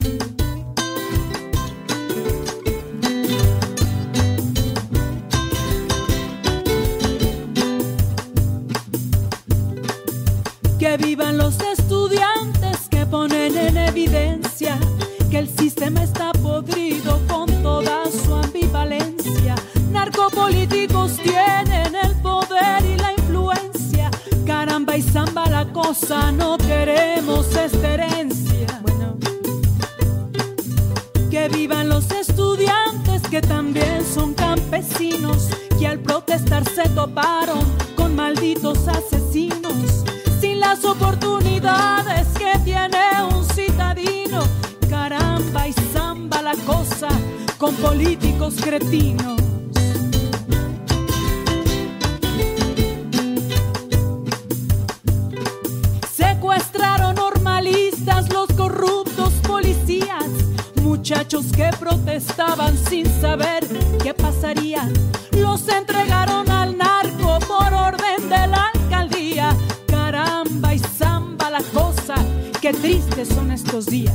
Que vivan los estudiantes que ponen en evidencia que el sistema está podrido con toda su ambivalencia. Narcopolíticos tienen el poder y la influencia. Caramba y zamba la cosa, no queremos esta herencia. Bueno. Que vivan los estudiantes que también son campesinos, que al protestar se toparon con malditos asesinos. Sin las oportunidades que tiene un citadino, caramba y zamba la cosa con políticos cretinos. Secuestraron normalistas los corruptos policías, muchachos que protestaban sin saber qué pasaría. Los entregaron al narco por orden de la alcaldía. Caramba y zamba la cosa, qué tristes son estos días.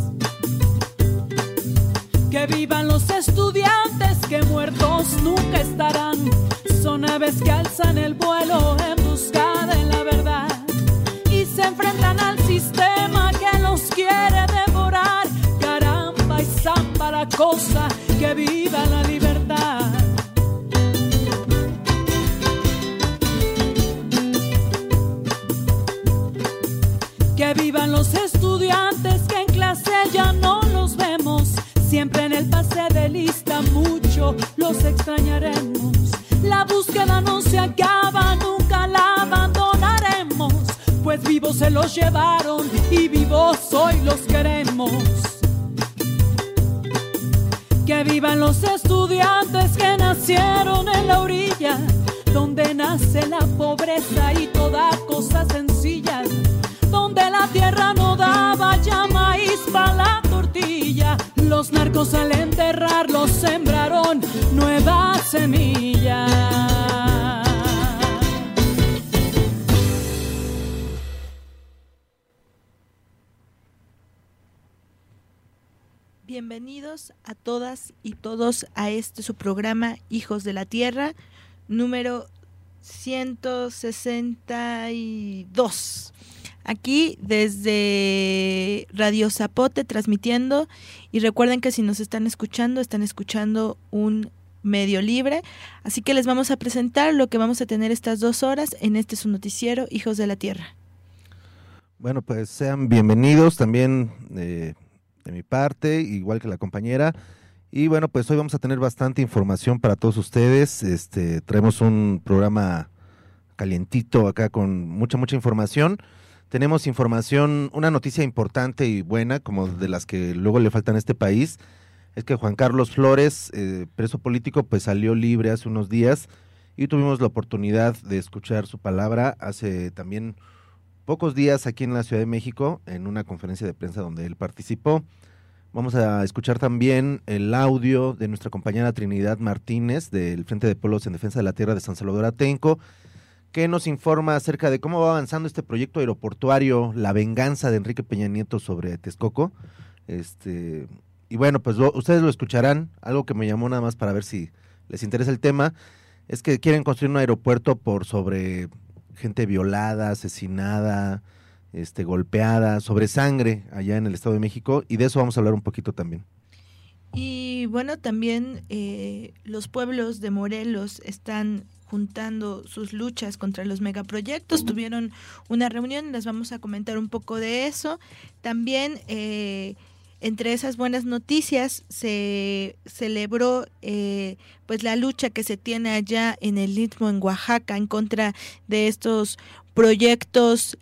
Que vivan los estudiantes que muertos nunca estarán. Son aves que alzan el vuelo en busca de la verdad y se enfrentan al sistema que los quiere devorar. Caramba y zamba la cosa, que viva la libertad. Que vivan los estudiantes que en clase ya no los vemos. Siempre en el pase de lista mucho los extrañaremos. La búsqueda no se acaba, nunca la abandonaremos. Pues vivos se los llevaron y vivos hoy los queremos. Que vivan los estudiantes que nacieron en la orilla, donde nace la pobreza y toda cosa sencilla, donde la tierra no daba ya maíz para la tortilla. Los narcos al enterrarlos sembraron nueva semilla. Bienvenidos a todas y todos a su programa Hijos de la Tierra, número 162. Aquí desde Radio Zapote transmitiendo, y recuerden que si nos están escuchando un medio libre, así que les vamos a presentar lo que vamos a tener estas 2 horas en su noticiero Hijos de la Tierra. Bueno, pues sean bienvenidos también de mi parte, igual que la compañera. Y bueno, pues hoy vamos a tener bastante información para todos ustedes. Traemos un programa calientito acá con mucha información. Tenemos información, una noticia importante y buena, como de las que luego le faltan a este país, es que Juan Carlos Flores, preso político, pues salió libre hace unos días y tuvimos la oportunidad de escuchar su palabra hace también pocos días aquí en la Ciudad de México, en una conferencia de prensa donde él participó. Vamos a escuchar también el audio de nuestra compañera Trinidad Martínez del Frente de Pueblos en Defensa de la Tierra de San Salvador Atenco, que nos informa acerca de cómo va avanzando este proyecto aeroportuario, la venganza de Enrique Peña Nieto sobre Texcoco. Y bueno, pues ustedes lo escucharán. Algo que me llamó nada más para ver si les interesa el tema, es que quieren construir un aeropuerto sobre gente violada, asesinada, golpeada, sobre sangre allá en el Estado de México, y de eso vamos a hablar un poquito también. Y bueno, también los pueblos de Morelos están juntando sus luchas contra los megaproyectos. Tuvieron una reunión, les vamos a comentar un poco de eso. También entre esas buenas noticias se celebró pues la lucha que se tiene allá en el Istmo, en Oaxaca, en contra de estos proyectos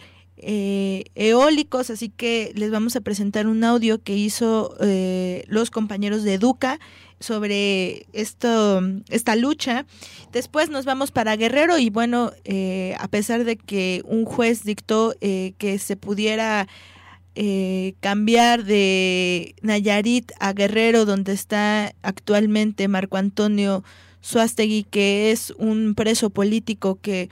eólicos, así que les vamos a presentar un audio que hizo los compañeros de Educa sobre esta lucha. Después nos vamos para Guerrero y bueno, a pesar de que un juez dictó que se pudiera cambiar de Nayarit a Guerrero, donde está actualmente Marco Antonio Suástegui, que es un preso político que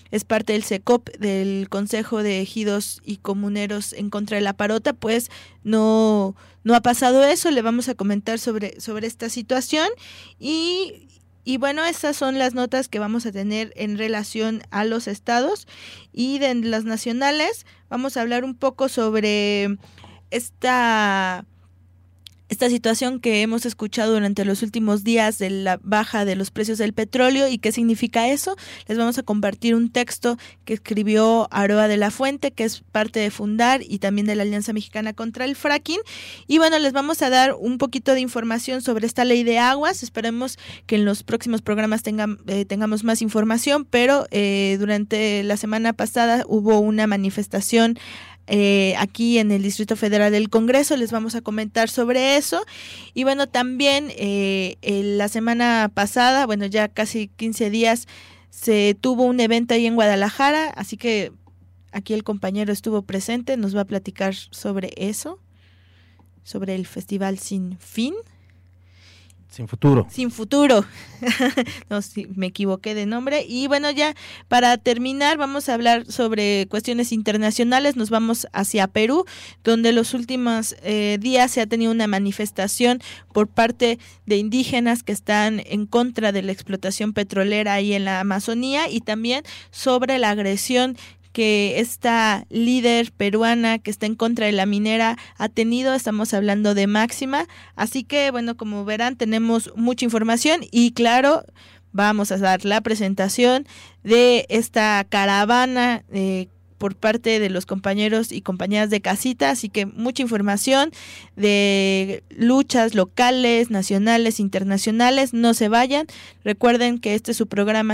es parte del CECOP, del Consejo de Ejidos y Comuneros en contra de la parota, pues no ha pasado eso. Le vamos a comentar sobre esta situación y bueno, estas son las notas que vamos a tener en relación a los estados. Y de las nacionales vamos a hablar un poco sobre esta situación que hemos escuchado durante los últimos días de la baja de los precios del petróleo y qué significa eso. Les vamos a compartir un texto que escribió Aroa de la Fuente, que es parte de Fundar y también de la Alianza Mexicana contra el Fracking. Y bueno, les vamos a dar un poquito de información sobre esta ley de aguas. Esperemos que en los próximos programas tengamos más información, pero durante la semana pasada hubo una manifestación aquí en el Distrito Federal del Congreso. Les vamos a comentar sobre eso. Y bueno, también la semana pasada, bueno, ya casi 15 días, se tuvo un evento ahí en Guadalajara, así que aquí el compañero estuvo presente, nos va a platicar sobre eso, sobre el Festival Sin Fin. Sin Futuro. Sin Futuro. No, sí, me equivoqué de nombre. Y bueno, ya para terminar vamos a hablar sobre cuestiones internacionales. Nos vamos hacia Perú, donde los últimos días se ha tenido una manifestación por parte de indígenas que están en contra de la explotación petrolera ahí en la Amazonía y también sobre la agresión que esta líder peruana que está en contra de la minera ha tenido. Estamos hablando de Máxima, así que bueno, como verán, tenemos mucha información y claro, vamos a dar la presentación de esta caravana por parte de los compañeros y compañeras de casita, así que mucha información de luchas locales, nacionales, internacionales. No se vayan, recuerden que este es su programa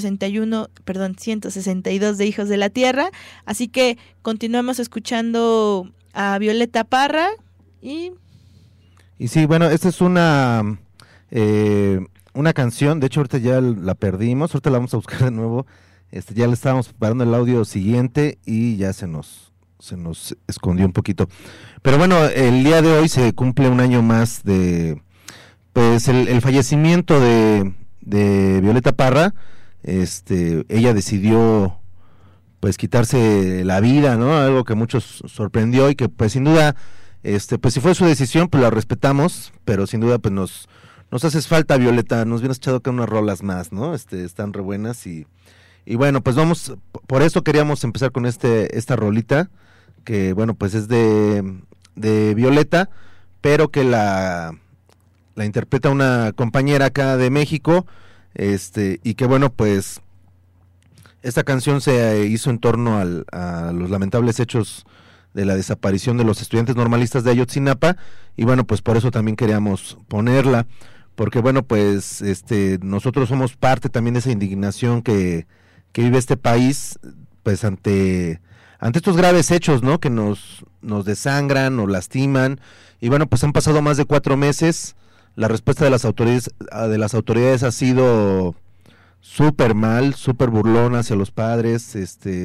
162 de Hijos de la Tierra, así que continuemos escuchando a Violeta Parra y sí, bueno, esta es una canción, de hecho ahorita ya la perdimos, ahorita la vamos a buscar de nuevo. Ya le estábamos preparando el audio siguiente y ya se nos escondió un poquito. Pero bueno, el día de hoy se cumple un año más de pues el fallecimiento de Violeta Parra. Ella decidió pues quitarse la vida, ¿no? Algo que muchos sorprendió y que pues sin duda pues si fue su decisión, pues la respetamos, pero sin duda pues nos haces falta, Violeta. Nos vienes echado acá unas rolas más, ¿no? Están re buenas y bueno, pues vamos, por eso queríamos empezar con esta rolita, que bueno, pues es de Violeta, pero que la interpreta una compañera acá de México, y que bueno, pues esta canción se hizo en torno a los lamentables hechos de la desaparición de los estudiantes normalistas de Ayotzinapa, y bueno, pues por eso también queríamos ponerla, porque bueno, pues nosotros somos parte también de esa indignación que vive este país, pues ante estos graves hechos, ¿no? Que nos desangran, nos lastiman, y bueno, pues han pasado más de 4 meses. La respuesta de las autoridades ha sido súper mal, súper burlona hacia los padres.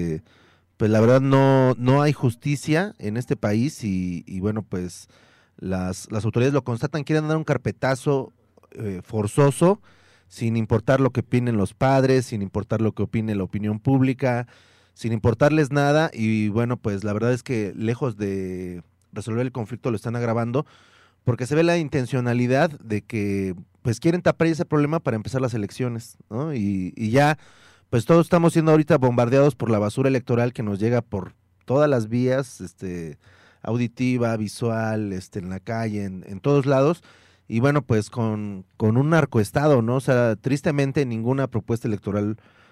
Pues la verdad no hay justicia en este país y bueno, pues las autoridades lo constatan, quieren dar un carpetazo forzoso, sin importar lo que opinen los padres, sin importar lo que opine la opinión pública, sin importarles nada. Y bueno, pues la verdad es que lejos de resolver el conflicto lo están agravando, porque se ve la intencionalidad de que pues quieren tapar ese problema para empezar las elecciones, ¿no? Y ya pues todos estamos siendo ahorita bombardeados por la basura electoral que nos llega por todas las vías, auditiva, visual, en la calle, en todos lados. Y bueno, pues con un narcoestado, ¿no? O sea, tristemente ninguna propuesta electoral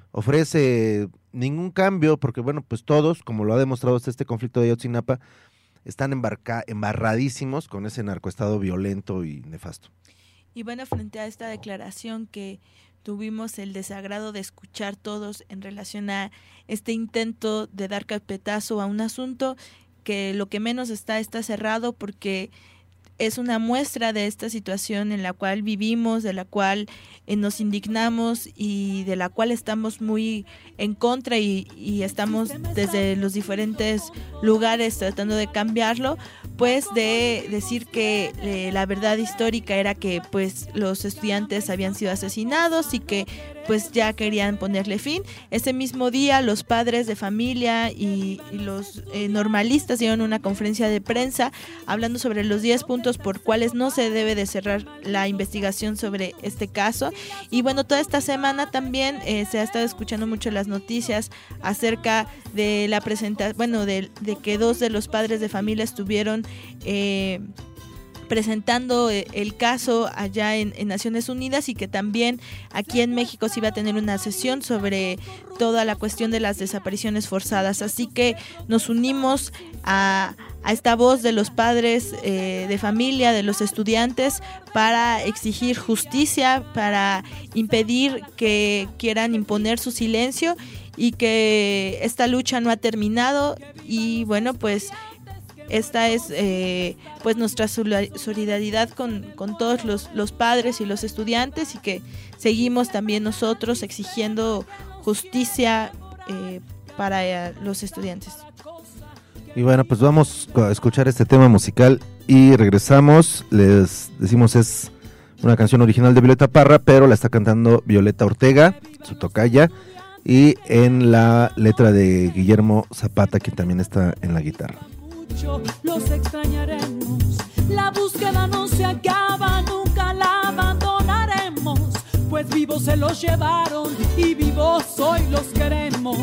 ofrece ningún cambio, porque bueno, pues todos, como lo ha demostrado este conflicto de Ayotzinapa, están embarradísimos con ese narcoestado violento y nefasto. Y bueno, frente a esta declaración que tuvimos el desagrado de escuchar todos en relación a este intento de dar carpetazo a un asunto que lo que menos está cerrado, porque es una muestra de esta situación en la cual vivimos, de la cual nos indignamos y de la cual estamos muy en contra y estamos desde los diferentes lugares tratando de cambiarlo, pues de decir que la verdad histórica era que pues los estudiantes habían sido asesinados y que pues ya querían ponerle fin. Ese mismo día los padres de familia y los normalistas dieron una conferencia de prensa hablando sobre los 10 puntos por cuales no se debe de cerrar la investigación sobre este caso. Y bueno, toda esta semana también se ha estado escuchando mucho las noticias acerca de la presentación, bueno, de que 2 de los padres de familia estuvieron presentando el caso allá en Naciones Unidas, y que también aquí en México se iba a tener una sesión sobre toda la cuestión de las desapariciones forzadas. Así que nos unimos a esta voz de los padres de familia, de los estudiantes, para exigir justicia, para impedir que quieran imponer su silencio, y que esta lucha no ha terminado. Y bueno, pues esta es pues nuestra solidaridad con todos los padres y los estudiantes, y que seguimos también nosotros exigiendo justicia para los estudiantes. Y bueno, pues vamos a escuchar este tema musical y regresamos. Les decimos, es una canción original de Violeta Parra, pero la está cantando Violeta Ortega, su tocaya, y en la letra de Guillermo Zapata, que también está en la guitarra. Los extrañaremos, la búsqueda no se acaba, nunca la abandonaremos, pues vivos se los llevaron y vivos hoy los queremos.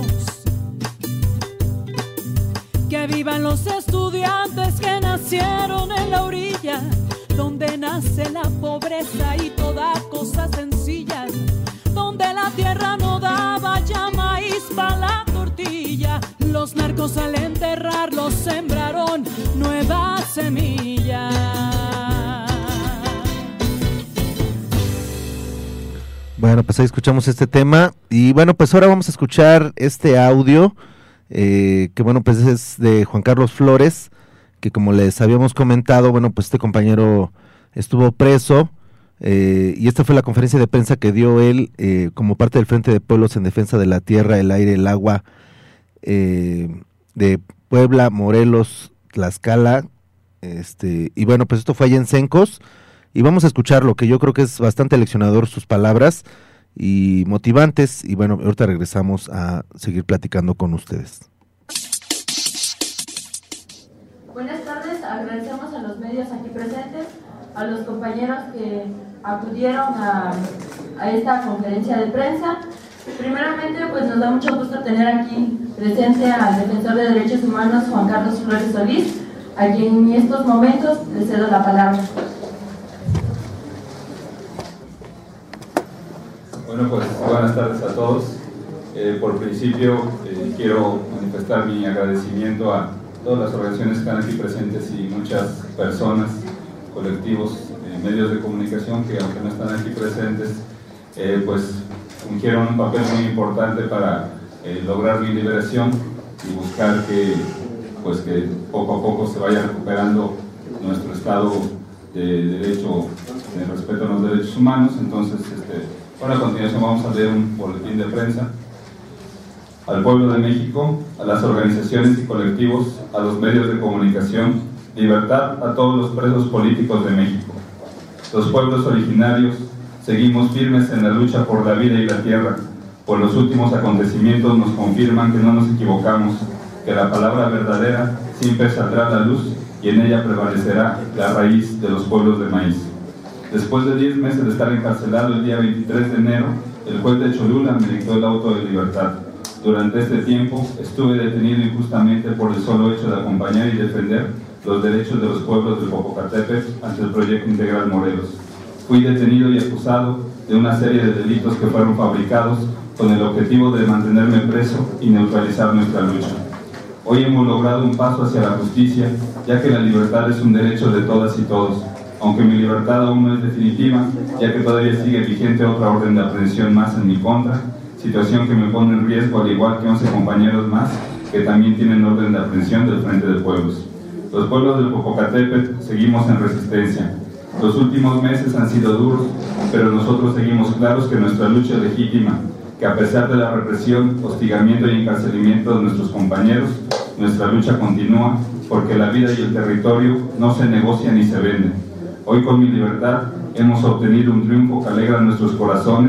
Que vivan los estudiantes que nacieron en la orilla, donde nace la pobreza y toda cosa sencilla, donde la tierra no daba ya maíz para la tortilla. Los narcos al enterrarlos sembraron nuevas semillas. Bueno, pues ahí escuchamos este tema, y bueno, pues ahora vamos a escuchar este audio, que bueno, pues es de Juan Carlos Flores, que como les habíamos comentado, bueno, pues este compañero estuvo preso, y esta fue la conferencia de prensa que dio él como parte del Frente de Pueblos en Defensa de la Tierra, el Aire, el Agua, de Puebla, Morelos, Tlaxcala, y bueno, pues esto fue allá en Cencos, y vamos a escuchar lo que yo creo que es bastante leccionador, sus palabras y motivantes, y bueno, ahorita regresamos a seguir platicando con ustedes. Buenas tardes, agradecemos a los medios aquí presentes, a los compañeros que acudieron a esta conferencia de prensa. Primeramente, pues nos da mucho gusto tener aquí presente al defensor de derechos humanos, Juan Carlos Flores Solís, a quien en estos momentos le cedo la palabra. Bueno, pues buenas tardes a todos. Por principio, quiero manifestar mi agradecimiento a todas las organizaciones que están aquí presentes y muchas personas, colectivos, medios de comunicación que, aunque no están aquí presentes, pues fungieron un papel muy importante para lograr mi liberación y buscar que poco a poco se vaya recuperando nuestro estado de derecho, de respeto a los derechos humanos. Entonces, ahora a continuación vamos a leer un boletín de prensa. Al pueblo de México, a las organizaciones y colectivos, a los medios de comunicación, libertad a todos los presos políticos de México. Los pueblos originarios seguimos firmes en la lucha por la vida y la tierra, pues los últimos acontecimientos nos confirman que no nos equivocamos, que la palabra verdadera siempre saldrá a la luz y en ella prevalecerá la raíz de los pueblos de maíz. Después de 10 meses de estar encarcelado, el día 23 de enero, el juez de Cholula me dictó el auto de libertad. Durante este tiempo estuve detenido injustamente por el solo hecho de acompañar y defender los derechos de los pueblos del Popocatépetl ante el Proyecto Integral Morelos. Fui detenido y acusado de una serie de delitos que fueron fabricados con el objetivo de mantenerme preso y neutralizar nuestra lucha. Hoy hemos logrado un paso hacia la justicia, ya que la libertad es un derecho de todas y todos, aunque mi libertad aún no es definitiva, ya que todavía sigue vigente otra orden de aprehensión más en mi contra, situación que me pone en riesgo, al igual que 11 compañeros más que también tienen orden de aprehensión del Frente de Pueblos. Los pueblos del Popocatépetl seguimos en resistencia. Los últimos meses han sido duros, pero nosotros seguimos claros que nuestra lucha es legítima, que a pesar de la represión, hostigamiento y encarcelamiento de nuestros compañeros, nuestra lucha continúa, porque la vida y el territorio no se negocian ni se venden. Hoy con mi libertad hemos obtenido un triunfo que alegra nuestros corazones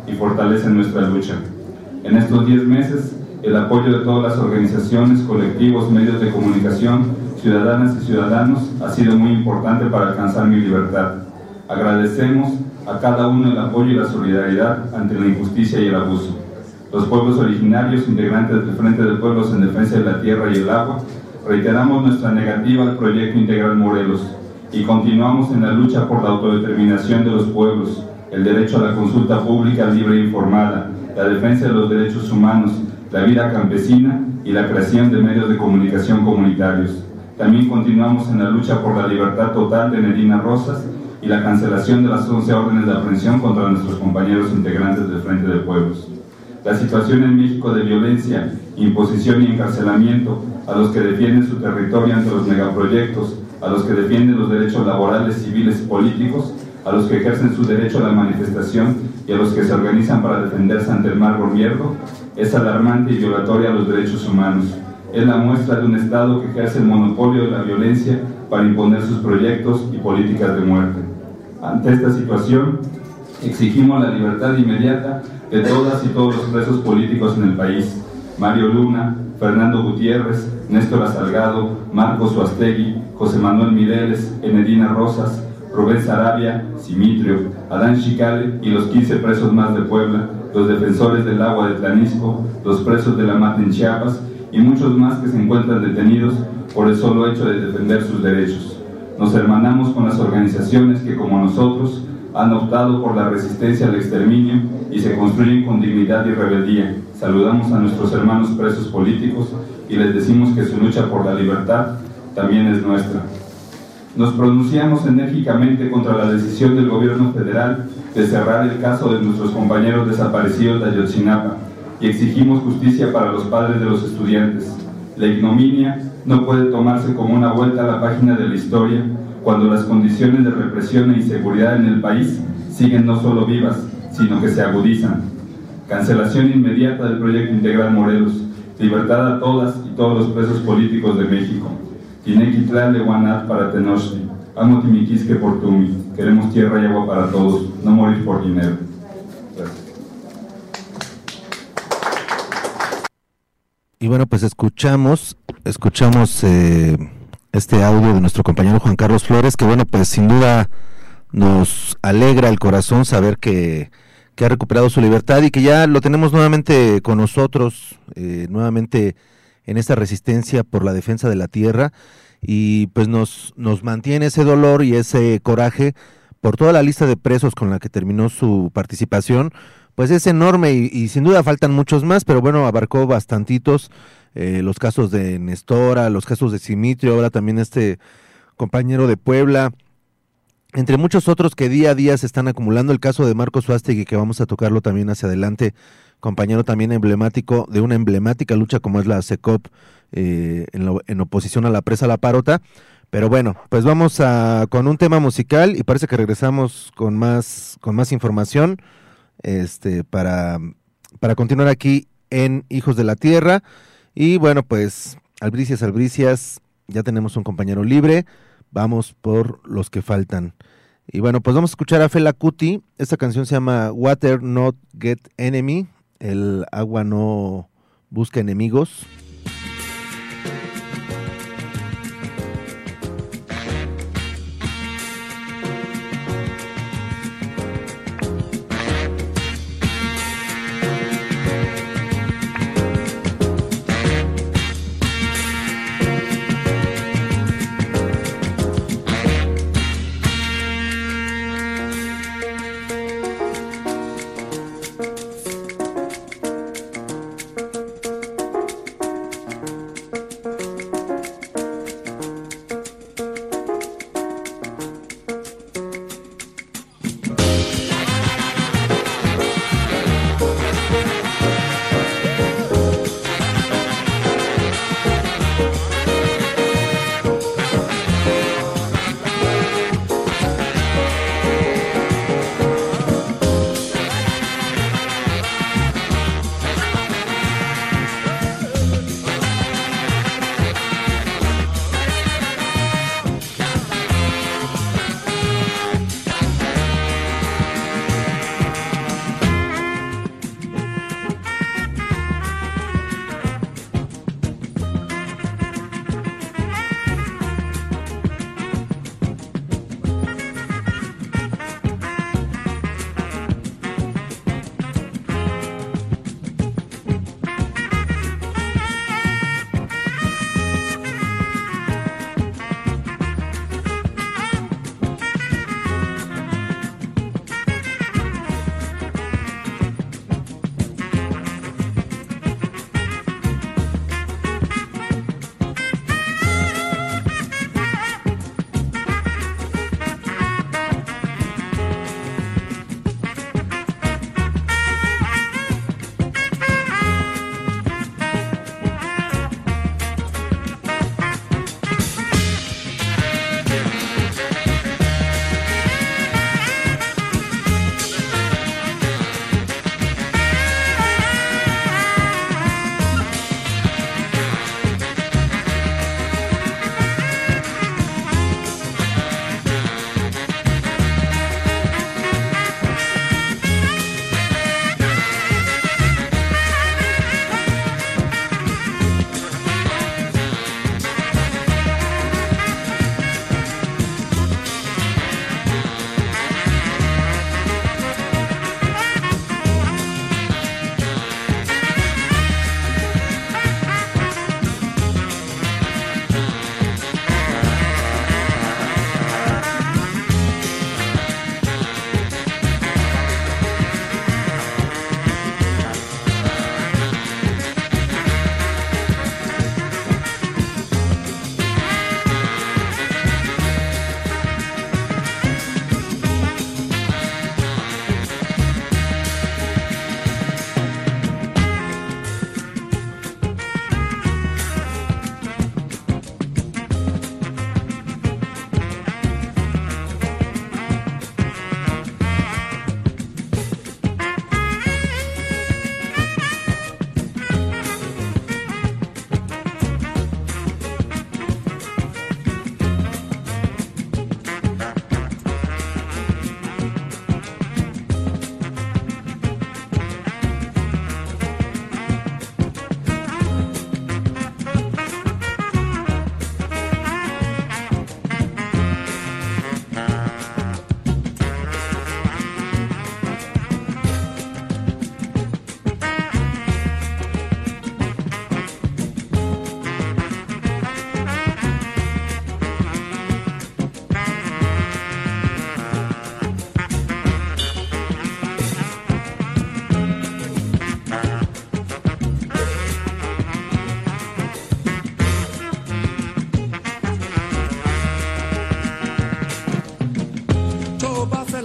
y fortalecen nuestra lucha. En estos 10 meses, el apoyo de todas las organizaciones, colectivos, medios de comunicación, ciudadanas y ciudadanos ha sido muy importante para alcanzar mi libertad. Agradecemos a cada uno el apoyo y la solidaridad ante la injusticia y el abuso. Los pueblos originarios, integrantes del Frente de Pueblos en Defensa de la Tierra y el Agua, reiteramos nuestra negativa al Proyecto Integral Morelos y continuamos en la lucha por la autodeterminación de los pueblos, el derecho a la consulta pública libre e informada, la defensa de los derechos humanos, la vida campesina y la creación de medios de comunicación comunitarios. También continuamos en la lucha por la libertad total de Medina Rosas y la cancelación de las 11 órdenes de aprehensión contra nuestros compañeros integrantes del Frente de Pueblos. La situación en México de violencia, imposición y encarcelamiento a los que defienden su territorio ante los megaproyectos, a los que defienden los derechos laborales, civiles y políticos, a los que ejercen su derecho a la manifestación y a los que se organizan para defenderse ante el mal gobierno, es alarmante y violatoria a los derechos humanos. Es la muestra de un Estado que ejerce el monopolio de la violencia para imponer sus proyectos y políticas de muerte. Ante esta situación, exigimos la libertad inmediata de todas y todos los presos políticos en el país: Mario Luna, Fernando Gutiérrez, Néstor Salgado, Marcos Suastegui, José Manuel Mireles, Enedina Rosas, Rubén Sarabia, Simitrio, Adán Chicale y los 15 presos más de Puebla, los defensores del agua de Tlanisco, los presos de la Mata en Chiapas y muchos más que se encuentran detenidos por el solo hecho de defender sus derechos. Nos hermanamos con las organizaciones que, como nosotros, han optado por la resistencia al exterminio y se construyen con dignidad y rebeldía. Saludamos a nuestros hermanos presos políticos y les decimos que su lucha por la libertad también es nuestra. Nos pronunciamos enérgicamente contra la decisión del gobierno federal de cerrar el caso de nuestros compañeros desaparecidos de Ayotzinapa y exigimos justicia para los padres de los estudiantes. La ignominia no puede tomarse como una vuelta a la página de la historia cuando las condiciones de represión e inseguridad en el país siguen no solo vivas, sino que se agudizan. Cancelación inmediata del Proyecto Integral Morelos, libertad a todas y todos los presos políticos de México. Tinequitlán Guanat para Tenochtli, amo Timiquisque por Tumi, queremos tierra y agua para todos, no morir por dinero. Gracias. Y bueno, pues escuchamos este audio de nuestro compañero Juan Carlos Flores, que bueno, pues sin duda nos alegra el corazón saber que ha recuperado su libertad y que ya lo tenemos nuevamente con nosotros, nuevamente en esta resistencia por la defensa de la tierra, y pues nos mantiene ese dolor y ese coraje por toda la lista de presos con la que terminó su participación. Pues es enorme y sin duda faltan muchos más, pero bueno, abarcó bastantitos, los casos de Nestora, los casos de Simitrio, ahora también este compañero de Puebla, entre muchos otros que día a día se están acumulando. El caso de Marcos Suastegui, que vamos a tocarlo también hacia adelante, compañero también emblemático de una emblemática lucha como es la SECOP, en oposición a la presa La Parota. Pero bueno, pues vamos con un tema musical y parece que regresamos con más información para continuar aquí en Hijos de la Tierra. Y bueno, pues albricias, ya tenemos un compañero libre, vamos por los que faltan. Y bueno, pues vamos a escuchar a Fela Kuti. Esta canción se llama Water Not Get Enemy, el agua no busca enemigos.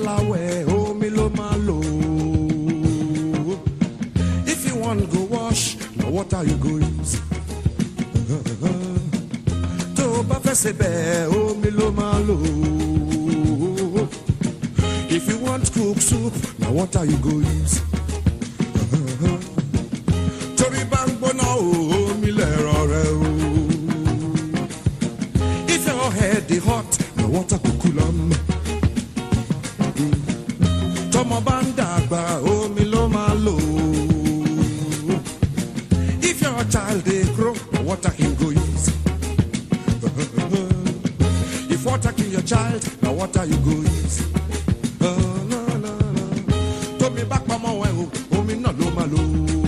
Delaware, oh me lo malo. If you want go wash, now what are you going to use? To Bafesebe, oh me lo malo. If you want cook soup, now what are you going to use? Tori bangbo now, oh me lero. If your head is hot, now what are you cool? Tomo bandagba, oh me lo malo. If your child dey grow, water him go use. If water kill your child, now water you go use. No. Tomi back mama oh me no lo malo.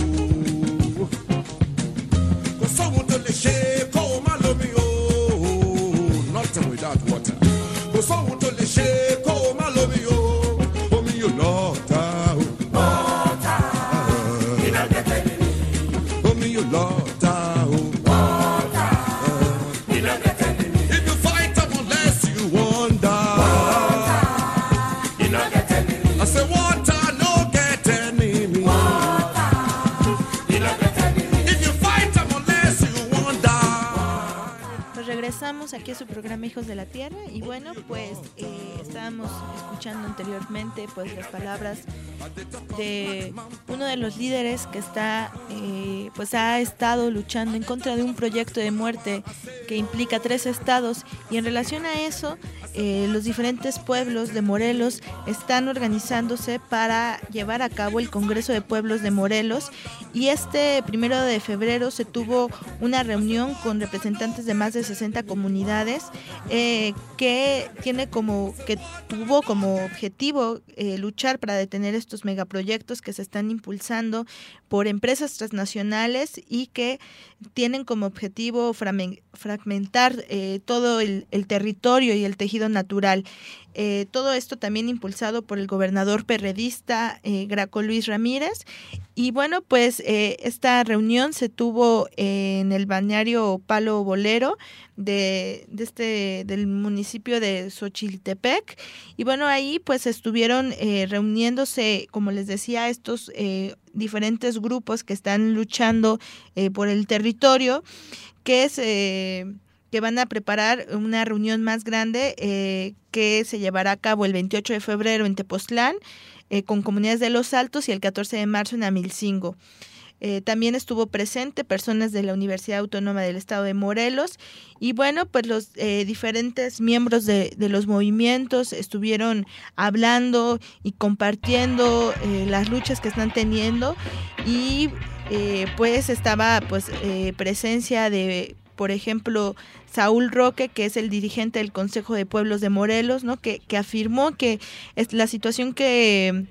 Go someone to le shake, oh malo mi oh. Nothing without water. Go someone to le shake, oh malo mi oh. Regresamos aquí a su programa Hijos de la Tierra y bueno, pues estábamos escuchando anteriormente pues las palabras de uno de los líderes que está pues ha estado luchando en contra de un proyecto de muerte que implica 3 estados y en relación a eso los diferentes pueblos de Morelos están organizándose para llevar a cabo el Congreso de Pueblos de Morelos y este 1 de febrero se tuvo una reunión con representantes de más de 60 comunidades que tuvo como objetivo luchar para detener estos megaproyectos que se están impulsando por empresas transnacionales y que tienen como objetivo fragmentar todo el territorio y el tejido natural. Todo esto también impulsado por el gobernador perredista Graco Luis Ramírez. Y bueno, pues esta reunión se tuvo en el balneario Palo Bolero del municipio de Xochiltepec. Y bueno, ahí pues estuvieron reuniéndose, como les decía, estos diferentes grupos que están luchando por el territorio, que van a preparar una reunión más grande que se llevará a cabo el 28 de febrero en Tepoztlán, con comunidades de Los Altos y el 14 de marzo en Amilcingo. También estuvo presente personas de la Universidad Autónoma del Estado de Morelos y bueno, pues los diferentes miembros de los movimientos estuvieron hablando y compartiendo las luchas que están teniendo y pues estaba pues presencia de, por ejemplo, Saúl Roque, que es el dirigente del Consejo de Pueblos de Morelos, ¿no? que afirmó que la situación que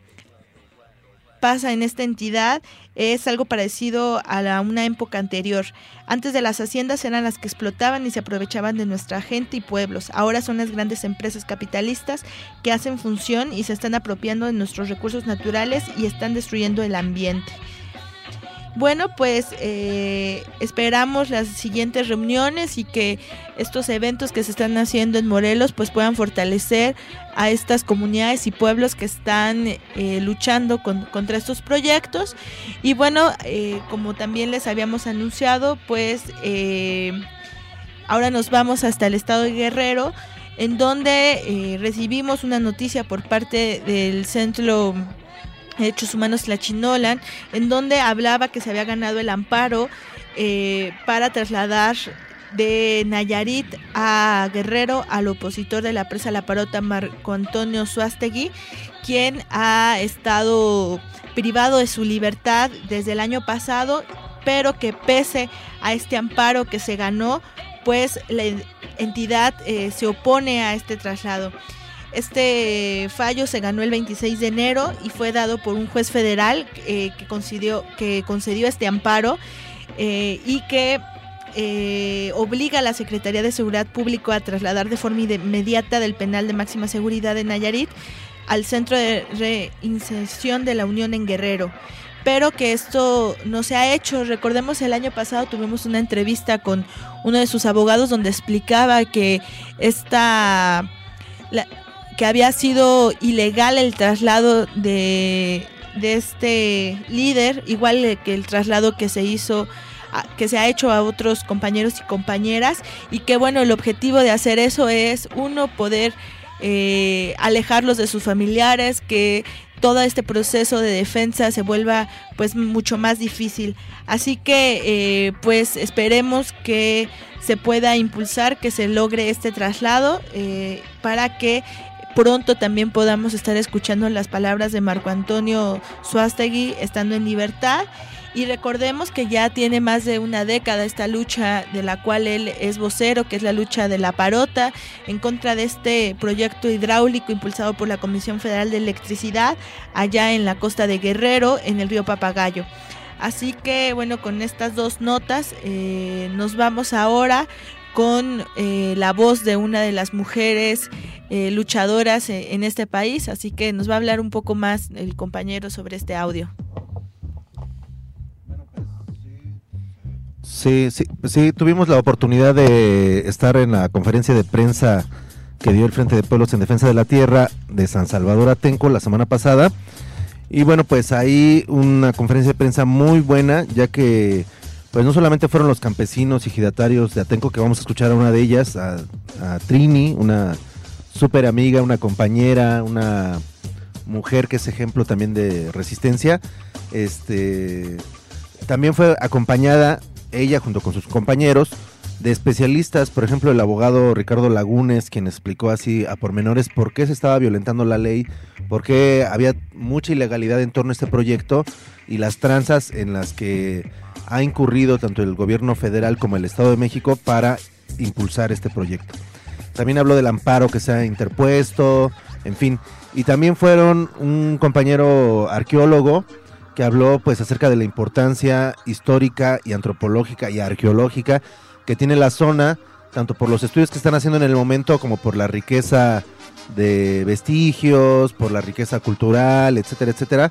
pasa en esta entidad es algo parecido a una época anterior. Antes de las haciendas eran las que explotaban y se aprovechaban de nuestra gente y pueblos. Ahora son las grandes empresas capitalistas que hacen función y se están apropiando de nuestros recursos naturales y están destruyendo el ambiente. Bueno, pues esperamos las siguientes reuniones y que estos eventos que se están haciendo en Morelos pues puedan fortalecer a estas comunidades y pueblos que están luchando contra estos proyectos. Y bueno, como también les habíamos anunciado, pues ahora nos vamos hasta el estado de Guerrero, en donde recibimos una noticia por parte del Centro Derechos Humanos Tlachinolan, en donde hablaba que se había ganado el amparo para trasladar de Nayarit a Guerrero al opositor de la presa La Parota, Marco Antonio Suástegui, quien ha estado privado de su libertad desde el año pasado, pero que pese a este amparo que se ganó, pues la entidad se opone a este traslado. Este fallo se ganó el 26 de enero y fue dado por un juez federal que concedió este amparo y que obliga a la Secretaría de Seguridad Pública a trasladar de forma inmediata del penal de máxima seguridad de Nayarit al Centro de Reinserción de la Unión en Guerrero. Pero que esto no se ha hecho. Recordemos, el año pasado tuvimos una entrevista con uno de sus abogados donde explicaba que que había sido ilegal el traslado de este líder, igual que el traslado que se hizo, que se ha hecho a otros compañeros y compañeras, y que bueno, el objetivo de hacer eso es, uno, poder alejarlos de sus familiares, que todo este proceso de defensa se vuelva pues mucho más difícil. Así que pues esperemos que se pueda impulsar, que se logre este traslado para que pronto también podamos estar escuchando las palabras de Marco Antonio Suástegui estando en libertad. Y recordemos que ya tiene más de una década esta lucha de la cual él es vocero, que es la lucha de la Parota, en contra de este proyecto hidráulico impulsado por la Comisión Federal de Electricidad allá en la costa de Guerrero, en el río Papagayo. Así que bueno, con estas dos notas nos vamos ahora con la voz de una de las mujeres luchadoras en este país, así que nos va a hablar un poco más el compañero sobre este audio. Sí, tuvimos la oportunidad de estar en la conferencia de prensa que dio el Frente de Pueblos en Defensa de la Tierra de San Salvador Atenco la semana pasada, y bueno, pues ahí una conferencia de prensa muy buena, ya que pues no solamente fueron los campesinos y ejidatarios de Atenco, que vamos a escuchar a una de ellas, a Trini, una súper amiga, una compañera, una mujer que es ejemplo también de resistencia. También fue acompañada ella junto con sus compañeros de especialistas, por ejemplo el abogado Ricardo Lagunes, quien explicó así a pormenores por qué se estaba violentando la ley, por qué había mucha ilegalidad en torno a este proyecto y las tranzas en las que ha incurrido tanto el gobierno federal como el Estado de México para impulsar este proyecto. También habló del amparo que se ha interpuesto, en fin, y también fueron un compañero arqueólogo que habló pues acerca de la importancia histórica y antropológica y arqueológica que tiene la zona, tanto por los estudios que están haciendo en el momento como por la riqueza de vestigios, por la riqueza cultural, etcétera, etcétera.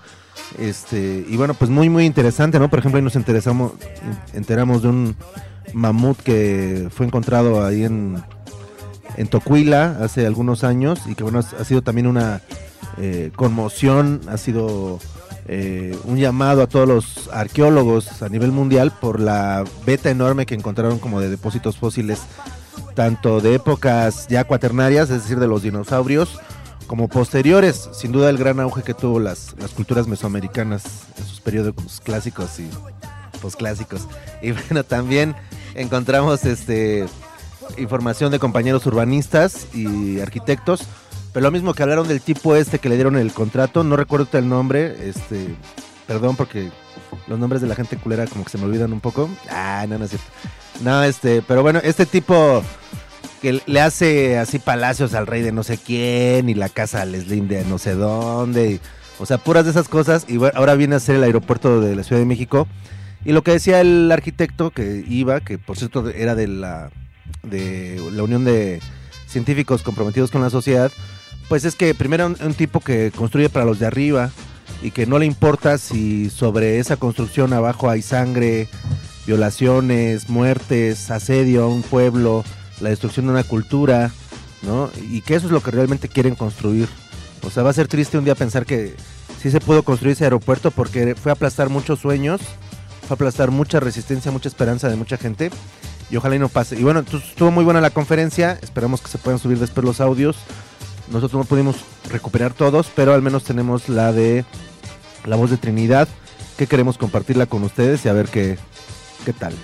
Y bueno, pues muy muy interesante, ¿no? Por ejemplo, ahí nos enteramos de un mamut que fue encontrado ahí en Tocuila hace algunos años, y que bueno, ha sido también una conmoción, ha sido un llamado a todos los arqueólogos a nivel mundial por la veta enorme que encontraron como de depósitos fósiles, tanto de épocas ya cuaternarias, es decir, de los dinosaurios, como posteriores. Sin duda el gran auge que tuvo las culturas mesoamericanas en sus periodos clásicos y posclásicos. Y bueno, también encontramos información de compañeros urbanistas y arquitectos, pero lo mismo que hablaron del tipo que le dieron el contrato, no recuerdo el nombre, perdón porque los nombres de la gente culera como que se me olvidan un poco. No es cierto. No, pero bueno, este tipo que le hace así palacios al rey de no sé quién y la casa al Slim de no sé dónde, o sea, puras de esas cosas, y bueno, ahora viene a ser el aeropuerto de la Ciudad de México. Y lo que decía el arquitecto que por cierto era de la Unión de Científicos Comprometidos con la Sociedad, pues es que primero un tipo que construye para los de arriba y que no le importa si sobre esa construcción abajo hay sangre, violaciones, muertes, asedio a un pueblo, la destrucción de una cultura, ¿no? Y que eso es lo que realmente quieren construir. O sea, va a ser triste un día pensar que sí se pudo construir ese aeropuerto, porque fue a aplastar muchos sueños, fue a aplastar mucha resistencia, mucha esperanza de mucha gente, y ojalá y no pase. Y bueno, estuvo muy buena la conferencia, esperamos que se puedan subir después los audios. Nosotros no pudimos recuperar todos, pero al menos tenemos la voz de Trinidad, que queremos compartirla con ustedes y a ver qué tal.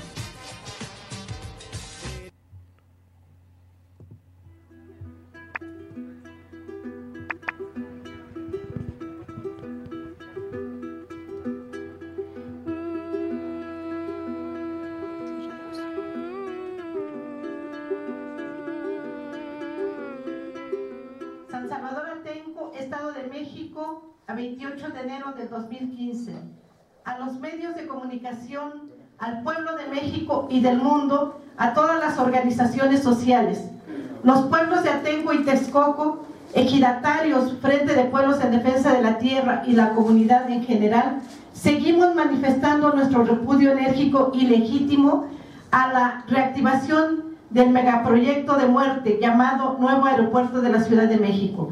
San Salvador Atenco, Estado de México, a 28 de enero del 2015. A los medios de comunicación, al pueblo de México y del mundo, a todas las organizaciones sociales, los pueblos de Atenco y Texcoco, ejidatarios, Frente de Pueblos en Defensa de la Tierra y la comunidad en general, seguimos manifestando nuestro repudio enérgico y legítimo a la reactivación del megaproyecto de muerte llamado Nuevo Aeropuerto de la Ciudad de México.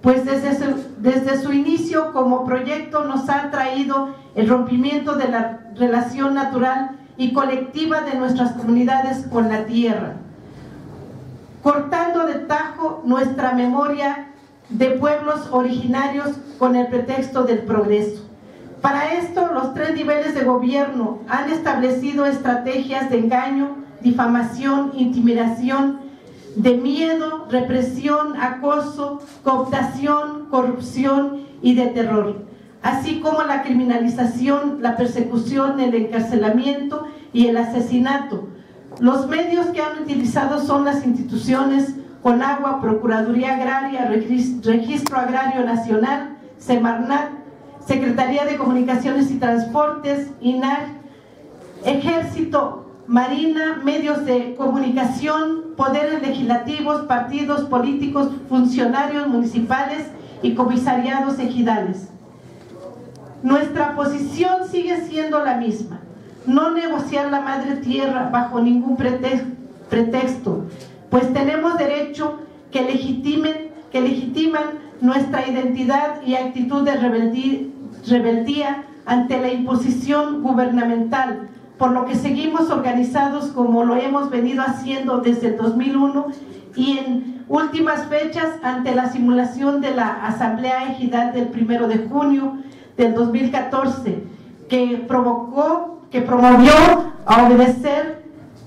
pues desde su inicio como proyecto nos ha traído el rompimiento de la relación natural y colectiva de nuestras comunidades con la tierra, cortando de tajo nuestra memoria de pueblos originarios con el pretexto del progreso. Para esto, los 3 niveles de gobierno han establecido estrategias de engaño, difamación, intimidación, de miedo, represión, acoso, cooptación, corrupción y de terror, así como la criminalización, la persecución, el encarcelamiento y el asesinato. Los medios que han utilizado son las instituciones CONAGUA, Procuraduría Agraria, Registro Agrario Nacional, Semarnat, Secretaría de Comunicaciones y Transportes, INAC, Ejército, Marina, medios de comunicación, poderes legislativos, partidos políticos, funcionarios municipales y comisariados ejidales. Nuestra posición sigue siendo la misma: no negociar la madre tierra bajo ningún pretexto, pues tenemos derecho que legitiman nuestra identidad y actitud de rebeldía ante la imposición gubernamental, por lo que seguimos organizados como lo hemos venido haciendo desde el 2001 y en últimas fechas ante la simulación de la Asamblea Ejidal del 1 de junio del 2014, que promovió a obedecer,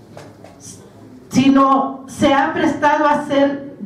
sino se ha prestado a hacer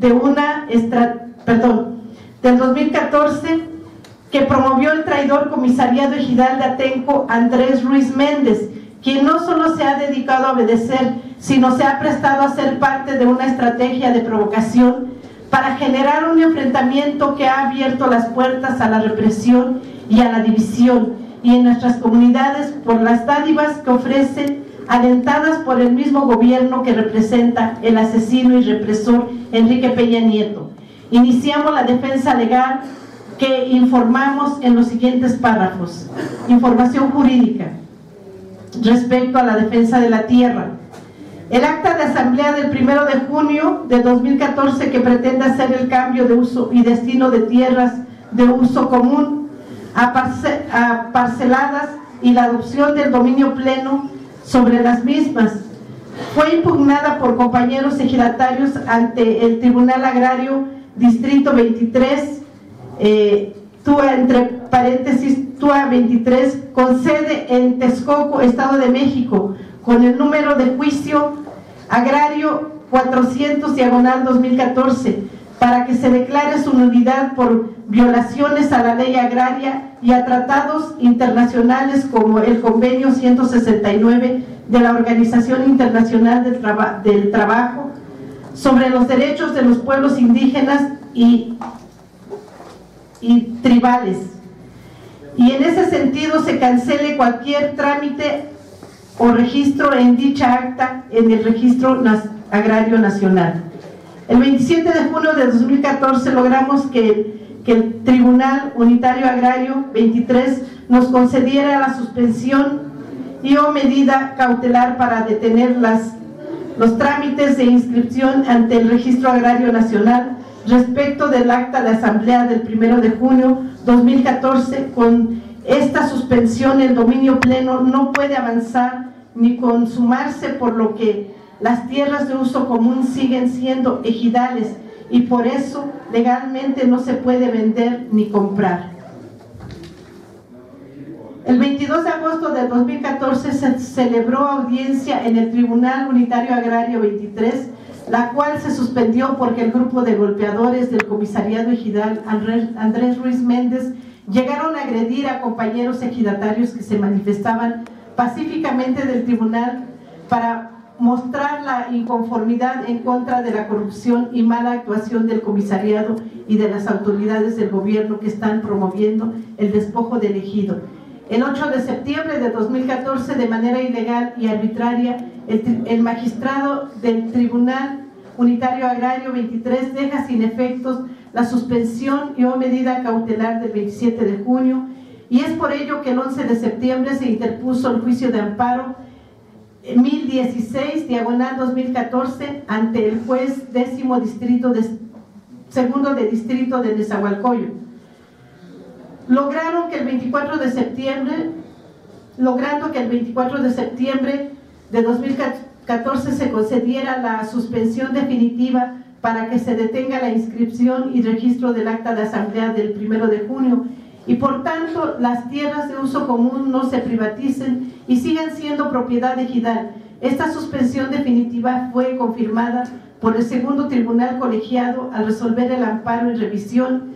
del 2014, que promovió el traidor comisariado ejidal de Atenco, Andrés Ruiz Méndez, quien no solo se ha dedicado a obedecer, sino se ha prestado a ser parte de una estrategia de provocación para generar un enfrentamiento que ha abierto las puertas a la represión y a la división, y en nuestras comunidades por las dádivas que ofrecen, alentadas por el mismo gobierno que representa el asesino y represor Enrique Peña Nieto. Iniciamos la defensa legal que informamos en los siguientes párrafos. Información jurídica respecto a la defensa de la tierra. El acta de asamblea del 1 de junio de 2014, que pretende hacer el cambio de uso y destino de tierras de uso común a parceladas y la adopción del dominio pleno sobre las mismas, fue impugnada por compañeros ejidatarios ante el Tribunal Agrario Distrito 23, entre paréntesis TUA 23, con sede en Texcoco, Estado de México, con el número de juicio agrario 400/2014, para que se declare su nulidad por violaciones a la ley agraria y a tratados internacionales como el Convenio 169 de la Organización Internacional del Trabajo sobre los derechos de los pueblos indígenas y tribales, y en ese sentido se cancele cualquier trámite o registro en dicha acta en el Registro Agrario Nacional. El 27 de junio de 2014 logramos que el Tribunal Unitario Agrario 23 nos concediera la suspensión y o medida cautelar para detener los trámites de inscripción ante el Registro Agrario Nacional respecto del acta de asamblea del 1 de junio 2014. Con esta suspensión, el dominio pleno no puede avanzar ni consumarse, por lo que las tierras de uso común siguen siendo ejidales y por eso legalmente no se puede vender ni comprar. El 22 de agosto de 2014 se celebró audiencia en el Tribunal Unitario Agrario 23, la cual se suspendió porque el grupo de golpeadores del comisariado ejidal Andrés Ruiz Méndez llegaron a agredir a compañeros ejidatarios que se manifestaban pacíficamente del tribunal para mostrar la inconformidad en contra de la corrupción y mala actuación del comisariado y de las autoridades del gobierno que están promoviendo el despojo del ejido. El 8 de septiembre de 2014, de manera ilegal y arbitraria, el magistrado del Tribunal Unitario Agrario 23 deja sin efectos la suspensión y o medida cautelar del 27 de junio, y es por ello que el 11 de septiembre se interpuso el juicio de amparo 1016/2014 ante el juez 10º distrito segundo de distrito de Nezahualcóyotl. Logrando que el 24 de septiembre de 2014 se concediera la suspensión definitiva para que se detenga la inscripción y registro del acta de asamblea del 1 de junio y por tanto las tierras de uso común no se privaticen y sigan siendo propiedad ejidal. Esta suspensión definitiva fue confirmada por el segundo tribunal colegiado al resolver el amparo en revisión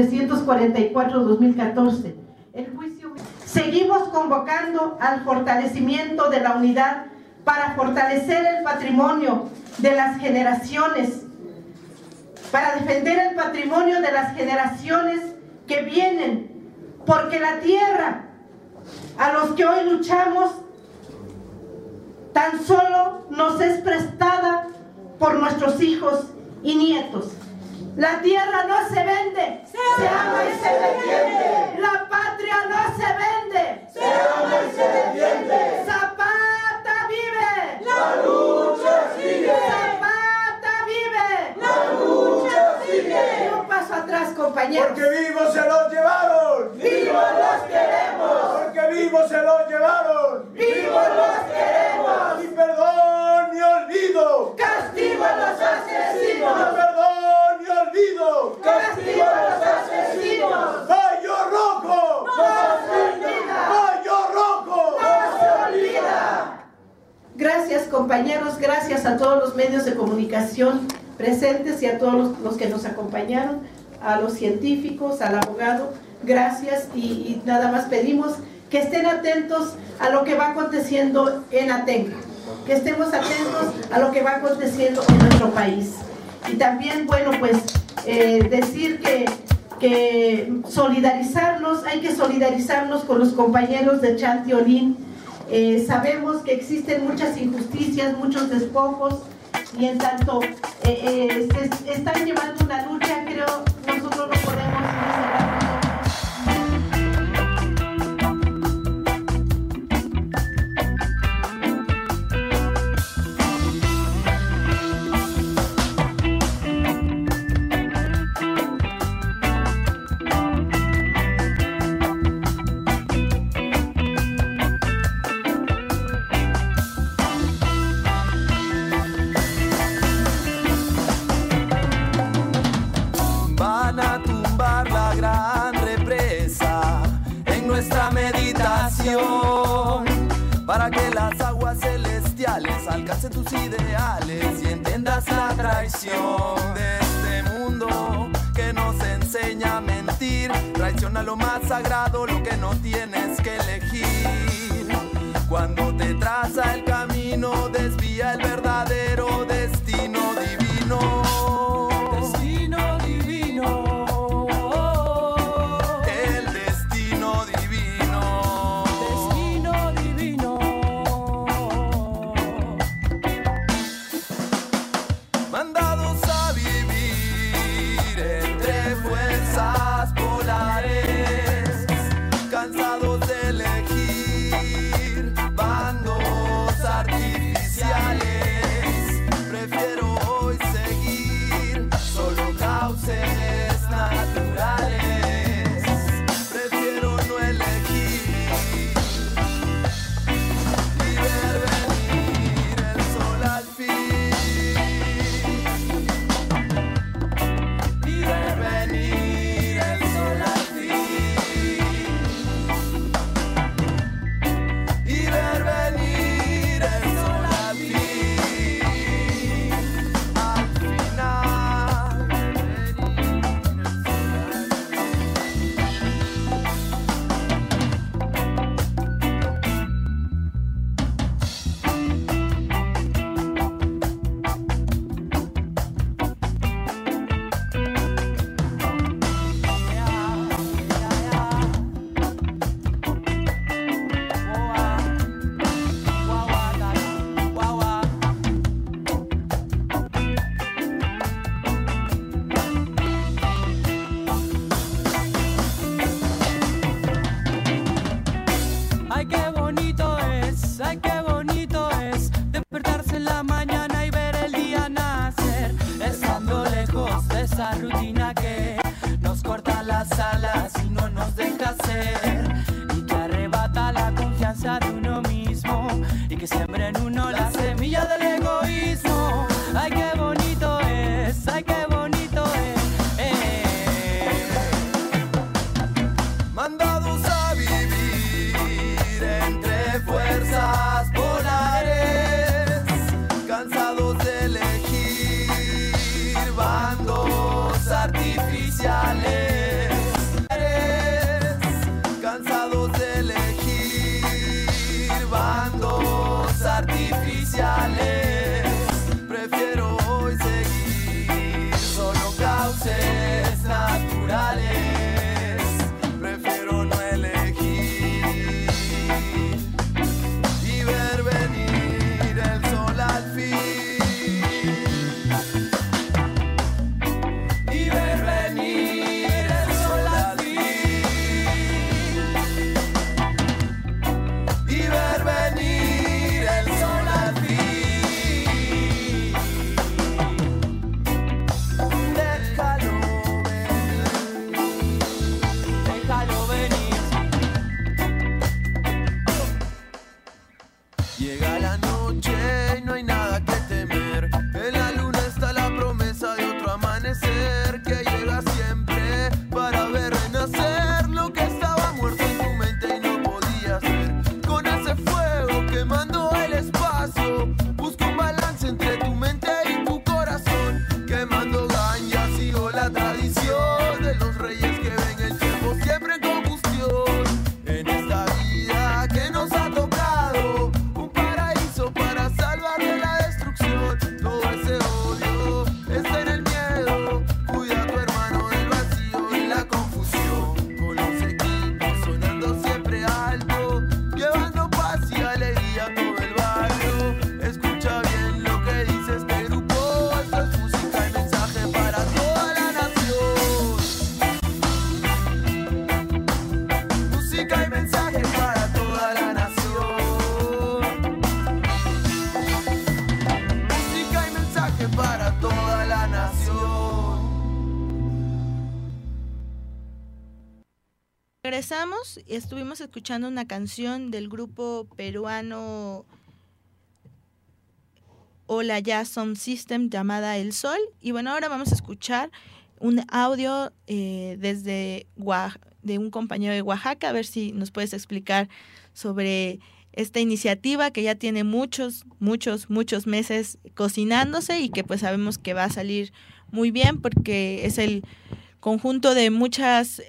344-2014. El juicio. Seguimos convocando al fortalecimiento de la unidad para fortalecer el patrimonio de las generaciones, para defender el patrimonio de las generaciones que vienen, porque la tierra a los que hoy luchamos tan solo nos es prestada por nuestros hijos y nietos. La tierra no se vende, se ama y se defiende. La patria no se vende, se ama y se defiende. Zapata vive, la lucha sigue. Zapata vive, la lucha sigue. Y un paso atrás, compañeros. Porque vivos se los llevaron, vivos los queremos. Porque vivos se los llevaron, vivos los queremos. Y perdón ni olvido, castigo a los asesinos. Perdón ni olvido, castigo a los asesinos. Bayo Rojo, no se olvida. Bayo Rojo, no se olvida. Gracias, compañeros, gracias a todos los medios de comunicación presentes y a todos los que nos acompañaron, a los científicos, al abogado, gracias y nada más pedimos que estén atentos a lo que va aconteciendo en Atenco, que estemos atentos a lo que va aconteciendo en nuestro país. Y también, bueno, pues decir que solidarizarnos, hay que solidarizarnos con los compañeros de Chantiolín. Sabemos que existen muchas injusticias, muchos despojos, y en tanto se están llevando una lucha, creo nosotros no podemos encerrarnos. Para que las aguas celestiales alcancen tus ideales y entiendas la traición de este mundo que nos enseña a mentir. Traiciona lo más sagrado, lo que no tienes que elegir. Cuando te traza el camino, desvía el verdadero destino divino. Destino divino. esa rutina que nos corta las alas y no nos deja ser, y que arrebata la confianza de uno mismo y que siembra en uno la semilla del egoísmo. Ay, qué bonito es, ay, qué bonito es. Mandados a vivir entre fuerzas polares, cansados de elegir bandos artificiales, cansados de elegir bandos artificiales. Prefiero hoy seguir solo cauces naturales. Prefiero no elegir y ver venir el sol al fin. Y ver venir el sol al fin. Y ver venir el sol al fin. Déjalo venir, déjalo venir. Llega la noche y no hay nada que temer. En la luna está la promesa de otro amanecer que llega siempre para ver renacer lo que estaba muerto en tu mente y no podías ver. Con ese fuego quemando el espacio, busco un balance entre tu mente y tu corazón. Quemando ganja, sigo la tradición de los reyes que ven el tiempo siempre en combustión. En esta vida que nos ha tocado, un paraíso para salvar de la destrucción. Todo ese odio está en el miedo. Cuida a tu hermano del vacío y la confusión. Con los equipos sonando siempre alto, llevando paz y alegría a todo el barrio. Escucha bien lo que dice este grupo. Esto es música y mensaje para toda la nación. Música y mensaje para toda la nación. Música y mensaje para toda la nación. Regresamos y estuvimos escuchando una canción del grupo peruano Hola Ya Sound System llamada El Sol. Y bueno, ahora vamos a escuchar un audio de un compañero de Oaxaca, a ver si nos puedes explicar sobre esta iniciativa que ya tiene muchos meses cocinándose y que pues sabemos que va a salir muy bien porque es el conjunto de muchas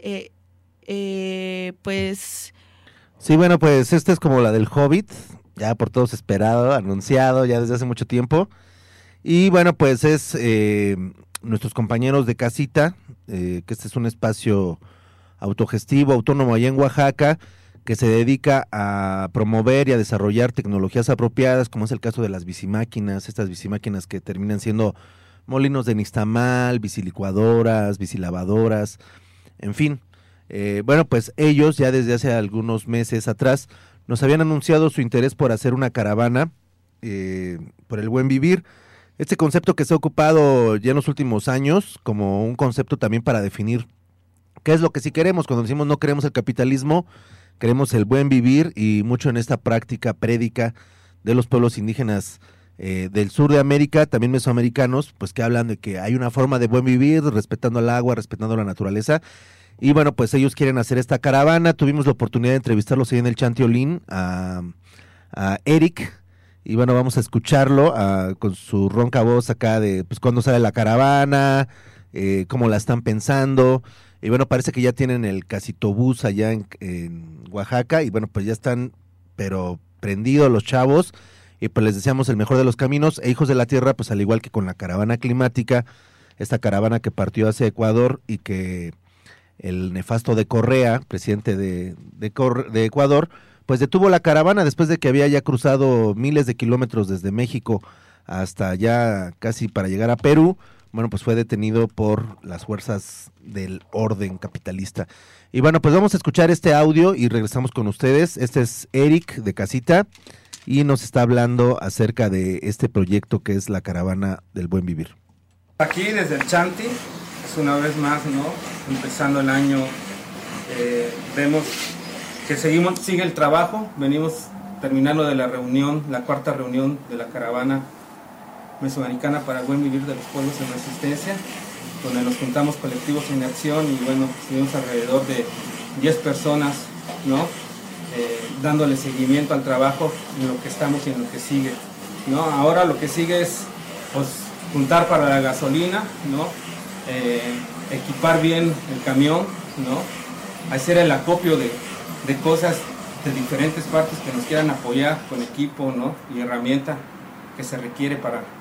pues... Sí, bueno, pues esta es como la del Hobbit, ya por todos esperado, anunciado ya desde hace mucho tiempo. Y bueno, pues es nuestros compañeros de Casita, que este es un espacio autogestivo, autónomo allá en Oaxaca, que se dedica a promover y a desarrollar tecnologías apropiadas, como es el caso de las bicimáquinas, estas bicimáquinas que terminan siendo molinos de nixtamal, bicilicuadoras, bicilavadoras, en fin. Bueno, pues ellos ya desde hace algunos meses atrás nos habían anunciado su interés por hacer una caravana por el buen vivir. Este concepto que se ha ocupado ya en los últimos años como un concepto también para definir qué es lo que sí queremos. Cuando decimos no queremos el capitalismo, queremos el buen vivir, y mucho en esta práctica prédica de los pueblos indígenas del sur de América, también mesoamericanos, pues que hablan de que hay una forma de buen vivir, respetando el agua, respetando la naturaleza. Y bueno, pues ellos quieren hacer esta caravana. Tuvimos la oportunidad de entrevistarlos ahí en el Chantiolín a Eric, y bueno, vamos a escucharlo con su ronca voz acá de pues cuándo sale la caravana, cómo la están pensando. Y bueno, parece que ya tienen el casitobús allá en Oaxaca, y bueno, pues ya están pero prendidos los chavos, y pues les deseamos el mejor de los caminos. E Hijos de la Tierra, pues al igual que con la caravana climática, esta caravana que partió hacia Ecuador y que el nefasto de Correa, presidente de Ecuador, pues detuvo la caravana después de que había ya cruzado miles de kilómetros desde México hasta ya casi para llegar a Perú. Bueno, pues fue detenido por las fuerzas del orden capitalista. Y bueno, pues vamos a escuchar este audio y regresamos con ustedes. Este es Eric de Casita y nos está hablando acerca de este proyecto que es la Caravana del Buen Vivir. Aquí desde el Chanti una vez más, ¿no? Empezando el año, vemos que sigue el trabajo, venimos terminando de la reunión, la cuarta reunión de la caravana mesoamericana para el buen vivir de los pueblos en resistencia, donde nos juntamos colectivos en acción y bueno, estuvimos alrededor de 10 personas, ¿no? Dándole seguimiento al trabajo en lo que estamos y en lo que sigue, ¿no? Ahora lo que sigue es pues juntar para la gasolina, ¿no? Equipar bien el camión, ¿no? Hacer el acopio de cosas de diferentes partes que nos quieran apoyar con equipo, ¿no? Y herramienta que se requiere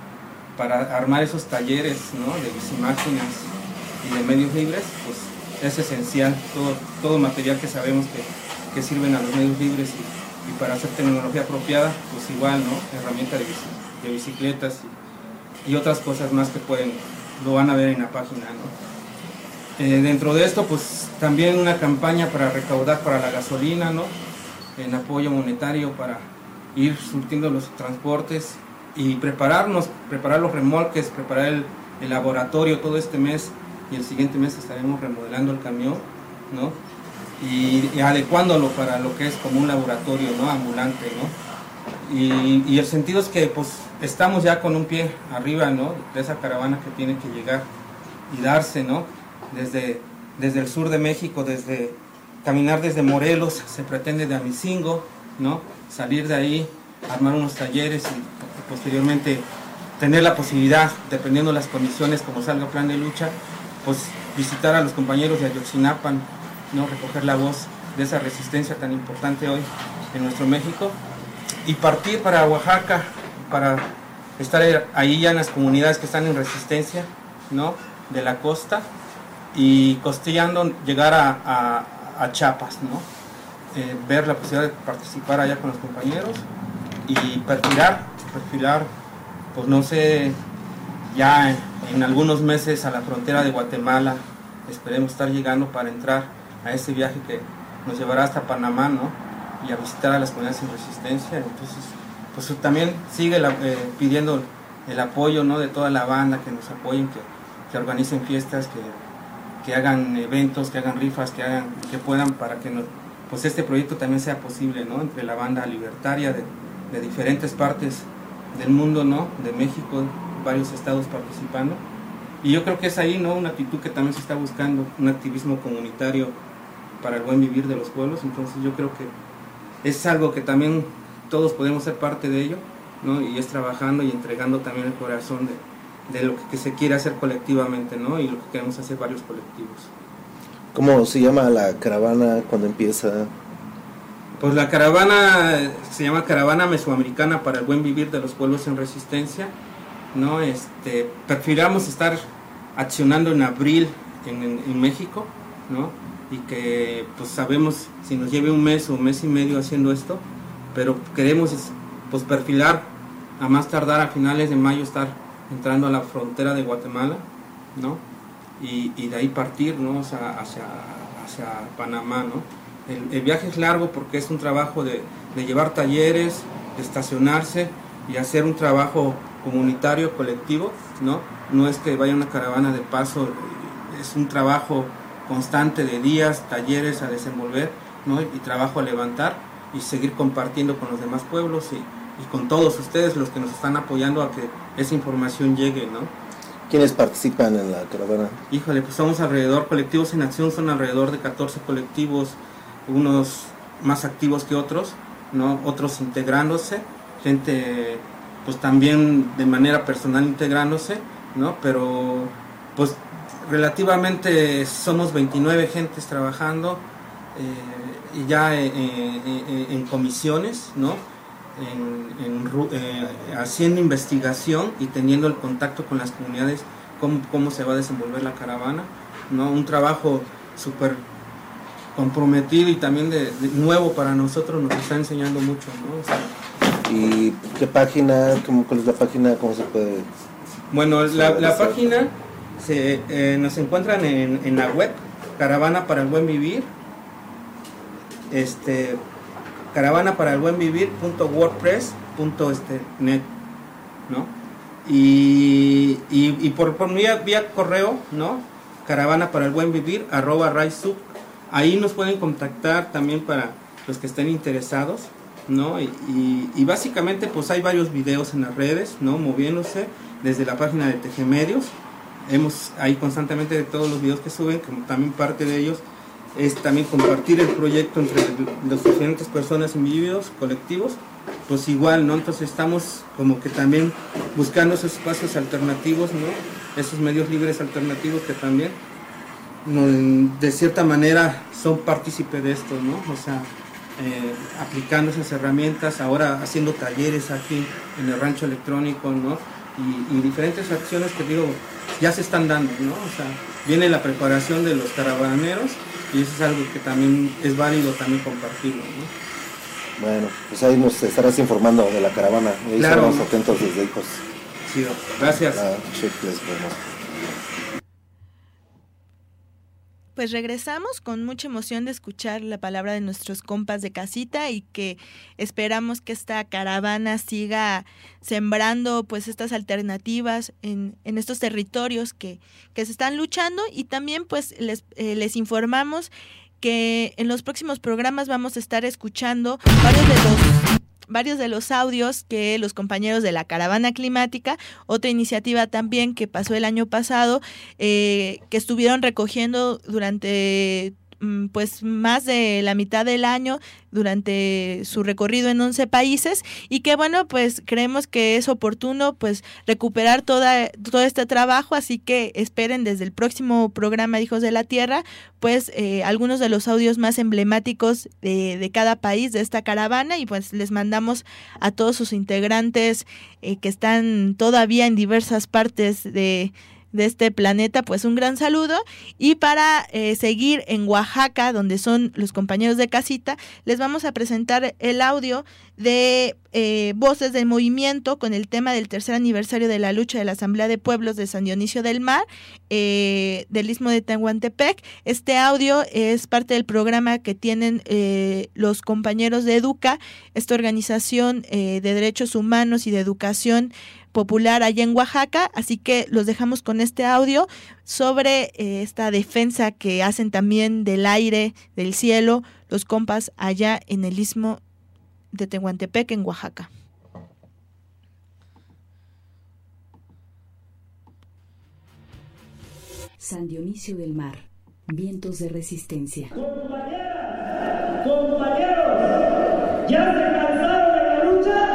para armar esos talleres, ¿no? De bicimáquinas y de medios libres, pues es esencial todo material que sabemos que sirven a los medios libres y para hacer tecnología apropiada, pues igual, ¿no? Herramienta de bicicletas y otras cosas más que lo van a ver en la página, ¿no? Dentro de esto, pues también una campaña para recaudar para la gasolina, ¿no? En apoyo monetario para ir surtiendo los transportes y preparar los remolques, preparar el laboratorio todo este mes y el siguiente mes estaremos remodelando el camión, ¿no? Y adecuándolo para lo que es como un laboratorio, ¿no? Ambulante, ¿no? Y el sentido es que pues estamos ya con un pie arriba, ¿no? De esa caravana que tiene que llegar y darse, ¿no? Desde el sur de México, caminar desde Morelos, se pretende de Amicingo, ¿no? Salir de ahí, armar unos talleres y posteriormente tener la posibilidad, dependiendo de las condiciones, como salga el plan de lucha, pues visitar a los compañeros de Ayotzinapa, ¿no? Recoger la voz de esa resistencia tan importante hoy en nuestro México y partir para Oaxaca, para estar ahí ya en las comunidades que están en resistencia, ¿no? De la costa y costillando llegar a Chiapas, ¿no? Ver la posibilidad de participar allá con los compañeros y perfilar, pues no sé, ya en algunos meses a la frontera de Guatemala, esperemos estar llegando para entrar a ese viaje que nos llevará hasta Panamá, ¿no? Y a visitar a las comunidades en resistencia. Entonces, pues también sigue pidiendo el apoyo, ¿no? De toda la banda, que nos apoyen, que organicen fiestas, que hagan eventos, que hagan rifas, que puedan para que pues este proyecto también sea posible, ¿no? Entre la banda libertaria de diferentes partes del mundo, ¿no? De México, varios estados participando. Y yo creo que es ahí, ¿no? Una actitud que también se está buscando, un activismo comunitario para el buen vivir de los pueblos. Entonces yo creo que es algo que también todos podemos ser parte de ello, ¿no? Y es trabajando y entregando también el corazón de lo que se quiere hacer colectivamente, ¿no? Y lo que queremos hacer varios colectivos. ¿Cómo se llama la caravana cuando empieza? Pues la caravana se llama Caravana Mesoamericana para el Buen Vivir de los Pueblos en Resistencia, ¿no? Perfilamos estar accionando en abril en México, ¿no? Y que pues sabemos si nos lleve un mes o un mes y medio haciendo esto, pero queremos pues perfilar a más tardar a finales de mayo estar entrando a la frontera de Guatemala, ¿no? Y de ahí partir, ¿no? hacia Panamá, ¿no? El viaje es largo porque es un trabajo de llevar talleres, de estacionarse y hacer un trabajo comunitario, colectivo, ¿no? No es que vaya una caravana de paso, es un trabajo constante de días, talleres a desenvolver, ¿no? Y trabajo a levantar y seguir compartiendo con los demás pueblos y con todos ustedes, los que nos están apoyando a que esa información llegue, ¿no? ¿Quiénes participan en la caravana? Híjole, pues somos colectivos en acción, son alrededor de 14 colectivos, unos más activos que otros, ¿no? Otros integrándose, gente pues también de manera personal integrándose, ¿no? Pero pues relativamente somos 29 gentes trabajando y ya en comisiones, ¿no? Haciendo investigación y teniendo el contacto con las comunidades, cómo se va a desenvolver la caravana, ¿no? Un trabajo súper comprometido y también de nuevo para nosotros, nos está enseñando mucho, ¿no? O sea, ¿y qué página? ¿Cuál es la página? ¿Cómo se puede...? Bueno, la página nos encuentran en la web, Caravana para el Buen Vivir, caravanaparalbuenvivir.wordpress.net, ¿no? Y por vía correo, ¿no? Caravana para el Buen Vivir, @RaiSub. Ahí nos pueden contactar también para los que estén interesados, ¿no? Y básicamente pues hay varios videos en las redes, ¿no? Moviéndose desde la página de Tejemedios. Hemos ahí constantemente de todos los videos que suben, como también parte de ellos es también compartir el proyecto entre las diferentes personas, individuos, colectivos, pues igual, ¿no? Entonces estamos como que también buscando esos espacios alternativos, ¿no? Esos medios libres alternativos que también de cierta manera son partícipes de esto, ¿no? O sea, aplicando esas herramientas, ahora haciendo talleres aquí en el rancho electrónico, ¿no? Y diferentes acciones que digo, ya se están dando, ¿no? O sea, viene la preparación de los caravaneros y eso es algo que también es válido también compartirlo, ¿no? Bueno, pues ahí nos estarás informando de la caravana, ahí claro, estaremos atentos desde hijos. Sí, gracias. Pues regresamos con mucha emoción de escuchar la palabra de nuestros compas de casita y que esperamos que esta caravana siga sembrando pues estas alternativas en estos territorios que se están luchando, y también pues les informamos que en los próximos programas vamos a estar escuchando varios de los audios que los compañeros de la Caravana Climática, otra iniciativa también que pasó el año pasado, que estuvieron recogiendo durante pues más de la mitad del año durante su recorrido en 11 países, y que bueno, pues creemos que es oportuno pues recuperar todo este trabajo, así que esperen desde el próximo programa Hijos de la Tierra pues algunos de los audios más emblemáticos de cada país de esta caravana, y pues les mandamos a todos sus integrantes que están todavía en diversas partes de este planeta, pues un gran saludo. Y para seguir en Oaxaca, donde son los compañeros de casita, les vamos a presentar el audio de Voces del Movimiento con el tema del tercer aniversario de la lucha de la Asamblea de Pueblos de San Dionisio del Mar, del Istmo de Tehuantepec. Este audio es parte del programa que tienen los compañeros de Educa, esta organización de derechos humanos y de educación popular allá en Oaxaca, así que los dejamos con este audio sobre esta defensa que hacen también del aire, del cielo, los compas allá en el Istmo de Tehuantepec, en Oaxaca. San Dionisio del Mar, vientos de resistencia. Compañeros, ¿ya se cansaron de la lucha?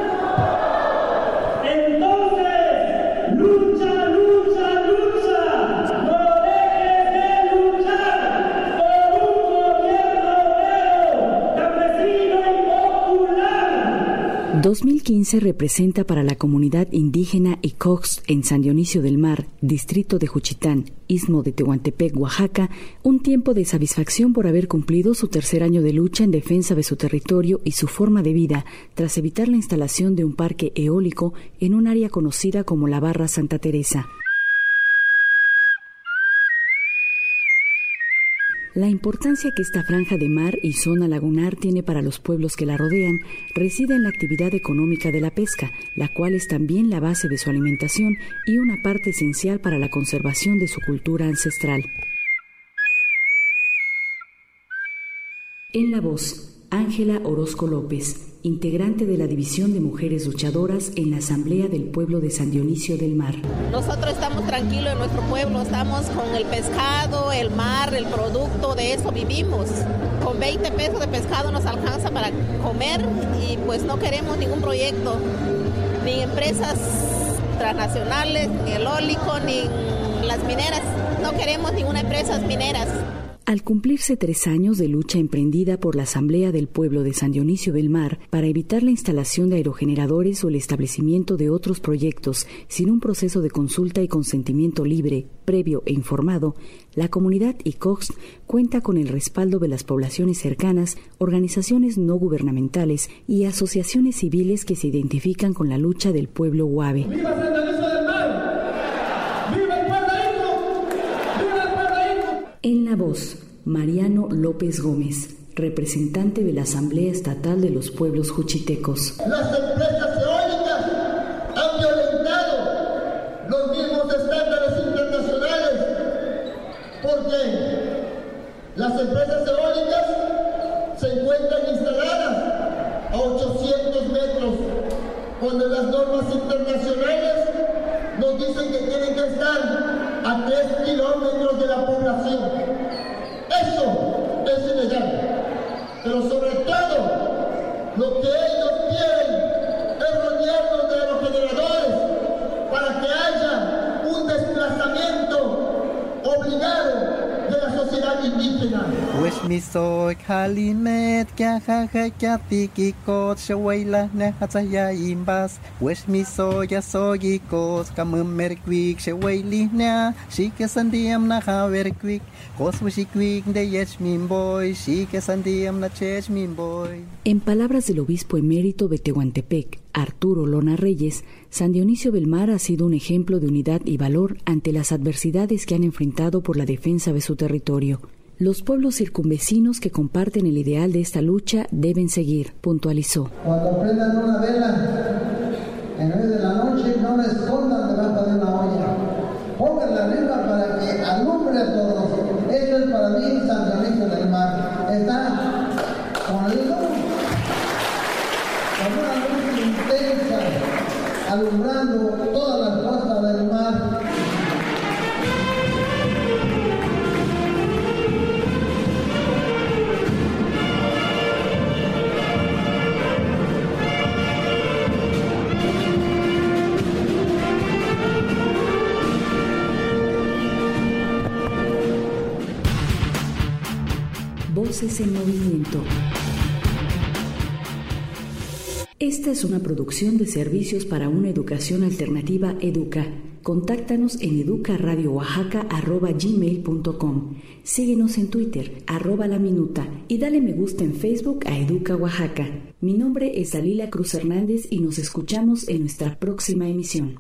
Entonces, lucha, lucha, lucha. No dejes de luchar por un gobierno obrero, campesino y popular. 2015 representa para la comunidad indígena Icox en San Dionisio del Mar, distrito de Juchitán, Istmo de Tehuantepec, Oaxaca, un tiempo de satisfacción por haber cumplido su tercer año de lucha en defensa de su territorio y su forma de vida, tras evitar la instalación de un parque eólico en un área conocida como la Barra Santa Teresa. La importancia que esta franja de mar y zona lagunar tiene para los pueblos que la rodean reside en la actividad económica de la pesca, la cual es también la base de su alimentación y una parte esencial para la conservación de su cultura ancestral. En la voz, Ángela Orozco López, integrante de la División de Mujeres Luchadoras en la Asamblea del Pueblo de San Dionisio del Mar. Nosotros estamos tranquilos en nuestro pueblo, estamos con el pescado, el mar, el producto, de eso vivimos. Con 20 pesos de pescado nos alcanza para comer y pues no queremos ningún proyecto, ni empresas transnacionales, ni el eólico, ni las mineras. No queremos ninguna empresa mineras. Al cumplirse 3 años de lucha emprendida por la Asamblea del Pueblo de San Dionisio del Mar para evitar la instalación de aerogeneradores o el establecimiento de otros proyectos sin un proceso de consulta y consentimiento libre, previo e informado, la comunidad Icox cuenta con el respaldo de las poblaciones cercanas, organizaciones no gubernamentales y asociaciones civiles que se identifican con la lucha del pueblo Guave. ¡Viva San Dionisio del Mar! ¡Viva el pueblo Ico! ¡Viva el pueblo Ico! En la voz, Mariano López Gómez, representante de la Asamblea Estatal de los Pueblos Juchitecos. Las empresas eólicas han violentado los mismos estándares internacionales Las empresas eólicas se encuentran instaladas a 800 metros, cuando las normas internacionales nos dicen que tienen que estar a 3 kilómetros de la población. Eso es ilegal. Pero sobre todo, lo que ellos quieren es rodearnos de los generadores para que haya un desplazamiento obligado de la sociedad indígena. Pues mi soy Halimet, que ajaja tiki kot shawaila ne hatsaya imbas. Pues mi soy ya soy kos kamum merkwik shawaili ne, si que sandiam na haverkwik, kos wishkwik de yeshmin boy, si que sandiam na cheshmin boy. En palabras del obispo emérito de Tehuantepec, Arturo Lona Reyes, San Dionisio del Mar ha sido un ejemplo de unidad y valor ante las adversidades que han enfrentado por la defensa de su territorio. Los pueblos circunvecinos que comparten el ideal de esta lucha deben seguir, puntualizó. Cuando prendan una vela en medio de la noche, no la escondan debajo de una olla. Pónganla arriba para que alumbre a todos. Esto es para mí San Dionisio del Mar. Está con una luz intensa, alumbrando todas las costas del mar. Voces en Movimiento. Esta es una producción de Servicios para una Educación Alternativa Educa. Contáctanos en educaradiooaxaca@gmail.com. Síguenos en Twitter, @laminuta, y dale me gusta en Facebook a Educa Oaxaca. Mi nombre es Dalila Cruz Hernández y nos escuchamos en nuestra próxima emisión.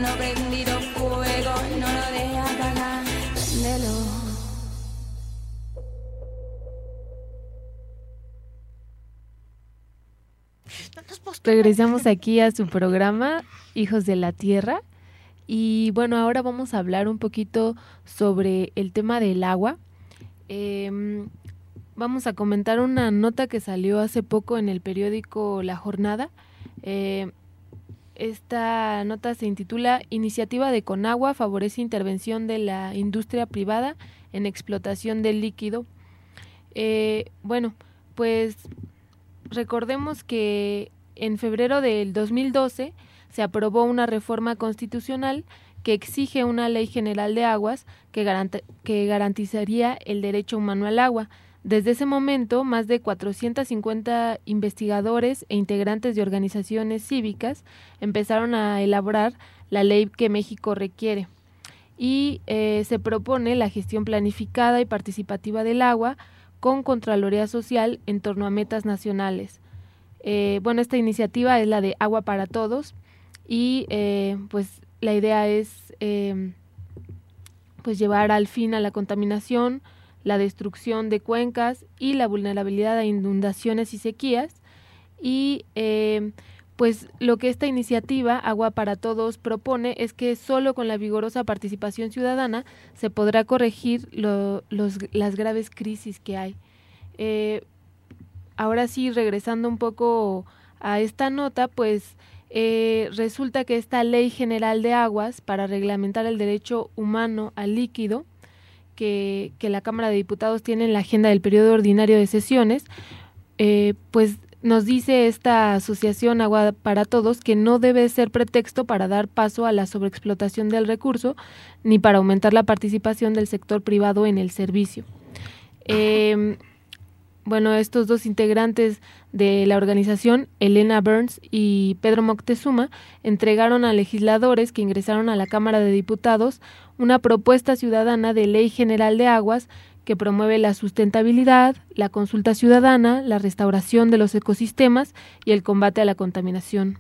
mano prendido fuego, no lo dejes apagar, préndelo. Regresamos aquí a su programa Hijos de la Tierra y bueno, ahora vamos a hablar un poquito sobre el tema del agua. Vamos a comentar una nota que salió hace poco en el periódico La Jornada. Esta nota se intitula Iniciativa de Conagua favorece intervención de la industria privada en explotación del líquido. Bueno, pues recordemos que en febrero del 2012 se aprobó una reforma constitucional que exige una ley general de aguas que garantizaría el derecho humano al agua. Desde ese momento, más de 450 investigadores e integrantes de organizaciones cívicas empezaron a elaborar la ley que México requiere. Y se propone la gestión planificada y participativa del agua con Contraloría Social en torno a metas nacionales. Bueno, esta iniciativa es la de Agua para Todos y pues la idea es pues llevar al fin a la contaminación, la destrucción de cuencas y la vulnerabilidad a inundaciones y sequías. Y pues lo que esta iniciativa Agua para Todos propone es que solo con la vigorosa participación ciudadana se podrá corregir las graves crisis que hay. Ahora sí, regresando un poco a esta nota, pues resulta que esta Ley General de Aguas para reglamentar el derecho humano al líquido que la Cámara de Diputados tiene en la agenda del periodo ordinario de sesiones, pues nos dice esta asociación Agua para Todos que no debe ser pretexto para dar paso a la sobreexplotación del recurso ni para aumentar la participación del sector privado en el servicio. Bueno, estos dos integrantes de la organización, Elena Burns y Pedro Moctezuma, entregaron a legisladores que ingresaron a la Cámara de Diputados una propuesta ciudadana de Ley General de Aguas que promueve la sustentabilidad, la consulta ciudadana, la restauración de los ecosistemas y el combate a la contaminación.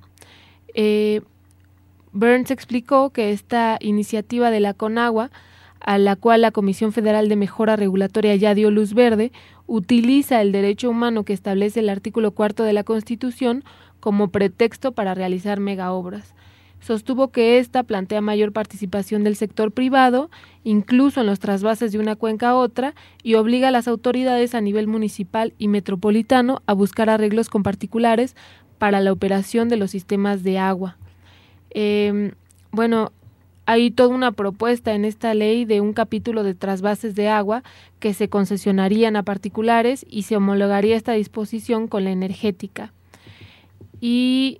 Burns explicó que esta iniciativa de la Conagua, a la cual la Comisión Federal de Mejora Regulatoria ya dio luz verde, utiliza el derecho humano que establece el artículo 4 de la Constitución como pretexto para realizar megaobras. Sostuvo que esta plantea mayor participación del sector privado, incluso en los trasvases de una cuenca a otra, y obliga a las autoridades a nivel municipal y metropolitano a buscar arreglos con particulares para la operación de los sistemas de agua. Bueno, hay toda una propuesta en esta ley de un capítulo de trasvases de agua que se concesionarían a particulares y se homologaría esta disposición con la energética. Y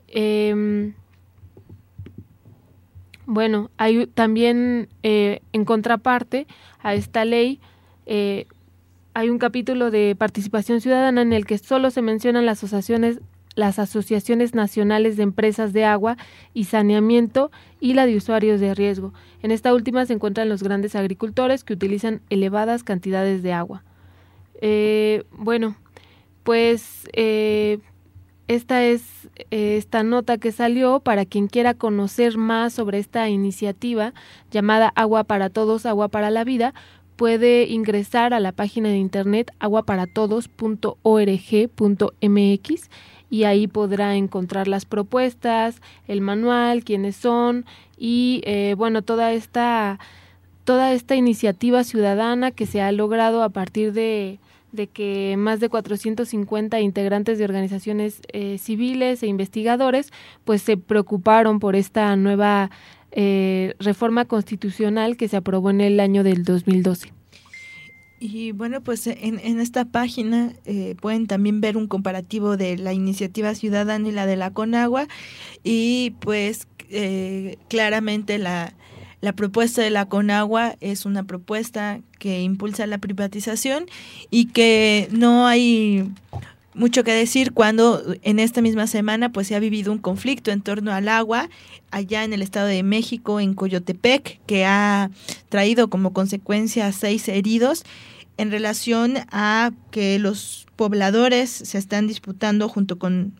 bueno, hay también en contraparte a esta ley hay un capítulo de participación ciudadana en el que solo se mencionan las asociaciones nacionales de empresas de agua y saneamiento y la de usuarios de riesgo. En esta última se encuentran los grandes agricultores que utilizan elevadas cantidades de agua. Bueno, pues esta es esta nota que salió. Para quien quiera conocer más sobre esta iniciativa llamada Agua para Todos, Agua para la Vida, puede ingresar a la página de internet aguaparatodos.org.mx y ahí podrá encontrar las propuestas, el manual, quiénes son y bueno, toda esta iniciativa ciudadana que se ha logrado a partir de que más de 450 integrantes de organizaciones civiles e investigadores pues se preocuparon por esta nueva reforma constitucional que se aprobó en el año del 2012. Y bueno, pues en esta página pueden también ver un comparativo de la iniciativa ciudadana y la de la Conagua y pues claramente la propuesta de la Conagua es una propuesta que impulsa la privatización y que no hay mucho que decir cuando en esta misma semana pues se ha vivido un conflicto en torno al agua allá en el Estado de México, en Coyotepec, que ha traído como consecuencia 6 heridos en relación a que los pobladores se están disputando junto con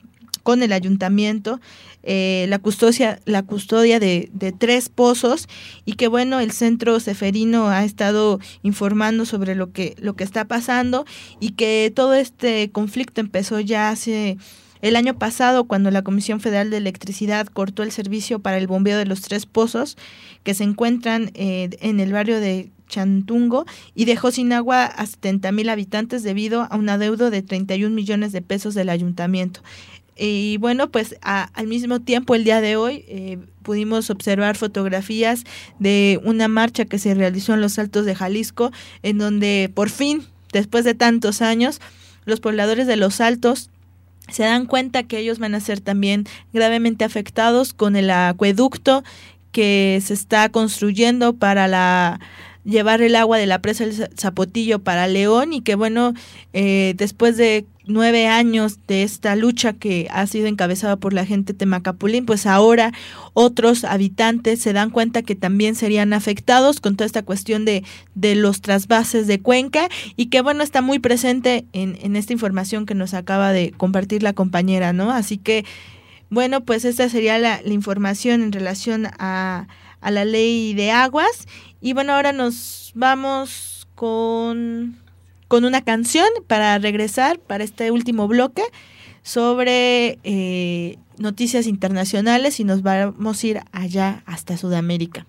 con el ayuntamiento, la custodia de 3 pozos, y que bueno, el Centro Ceferino ha estado informando sobre lo que está pasando, y que todo este conflicto empezó ya hace el año pasado, cuando la Comisión Federal de Electricidad cortó el servicio para el bombeo de los 3 pozos que se encuentran en el barrio de Chantungo, y dejó sin agua a 70,000 habitantes debido a un adeudo de 31 millones de pesos del ayuntamiento. Y bueno, pues al mismo tiempo, el día de hoy pudimos observar fotografías de una marcha que se realizó en los Altos de Jalisco, en donde por fin, después de tantos años, los pobladores de los Altos se dan cuenta que ellos van a ser también gravemente afectados con el acueducto que se está construyendo para llevar el agua de la presa del Zapotillo para León, y que bueno, después de 9 años de esta lucha que ha sido encabezada por la gente de Temacapulín, pues ahora otros habitantes se dan cuenta que también serían afectados con toda esta cuestión de los trasvases de Cuenca, y que bueno, está muy presente en esta información que nos acaba de compartir la compañera, ¿no? Así que bueno, pues esta sería la información en relación a la ley de aguas. Y bueno, ahora nos vamos con una canción para regresar para este último bloque sobre noticias internacionales, y nos vamos a ir allá hasta Sudamérica.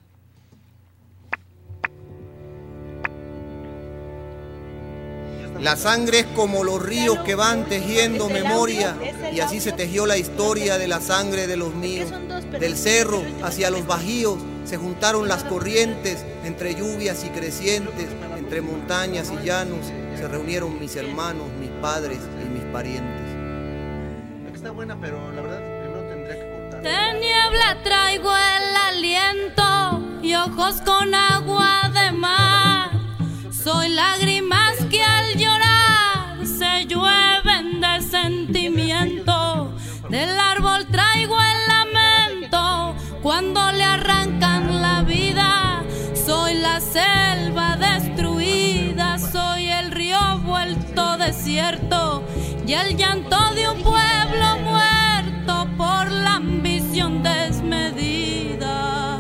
La sangre es como los ríos que van tejiendo memoria, y así se tejió la historia de la sangre de los míos. Del cerro hacia los bajíos se juntaron las corrientes, entre lluvias y crecientes, entre montañas y llanos, se reunieron mis hermanos, mis padres y mis parientes. Está buena, pero la verdad primero tendría que cortar. De niebla traigo el aliento y ojos con agua de mar. Soy lágrimas que al llorar se llueven de sentimiento. Del árbol traigo el lamento cuando le arrancan la vida. Soy la selva destruida, soy el río vuelto desierto y el llanto de un pueblo muerto por la ambición desmedida.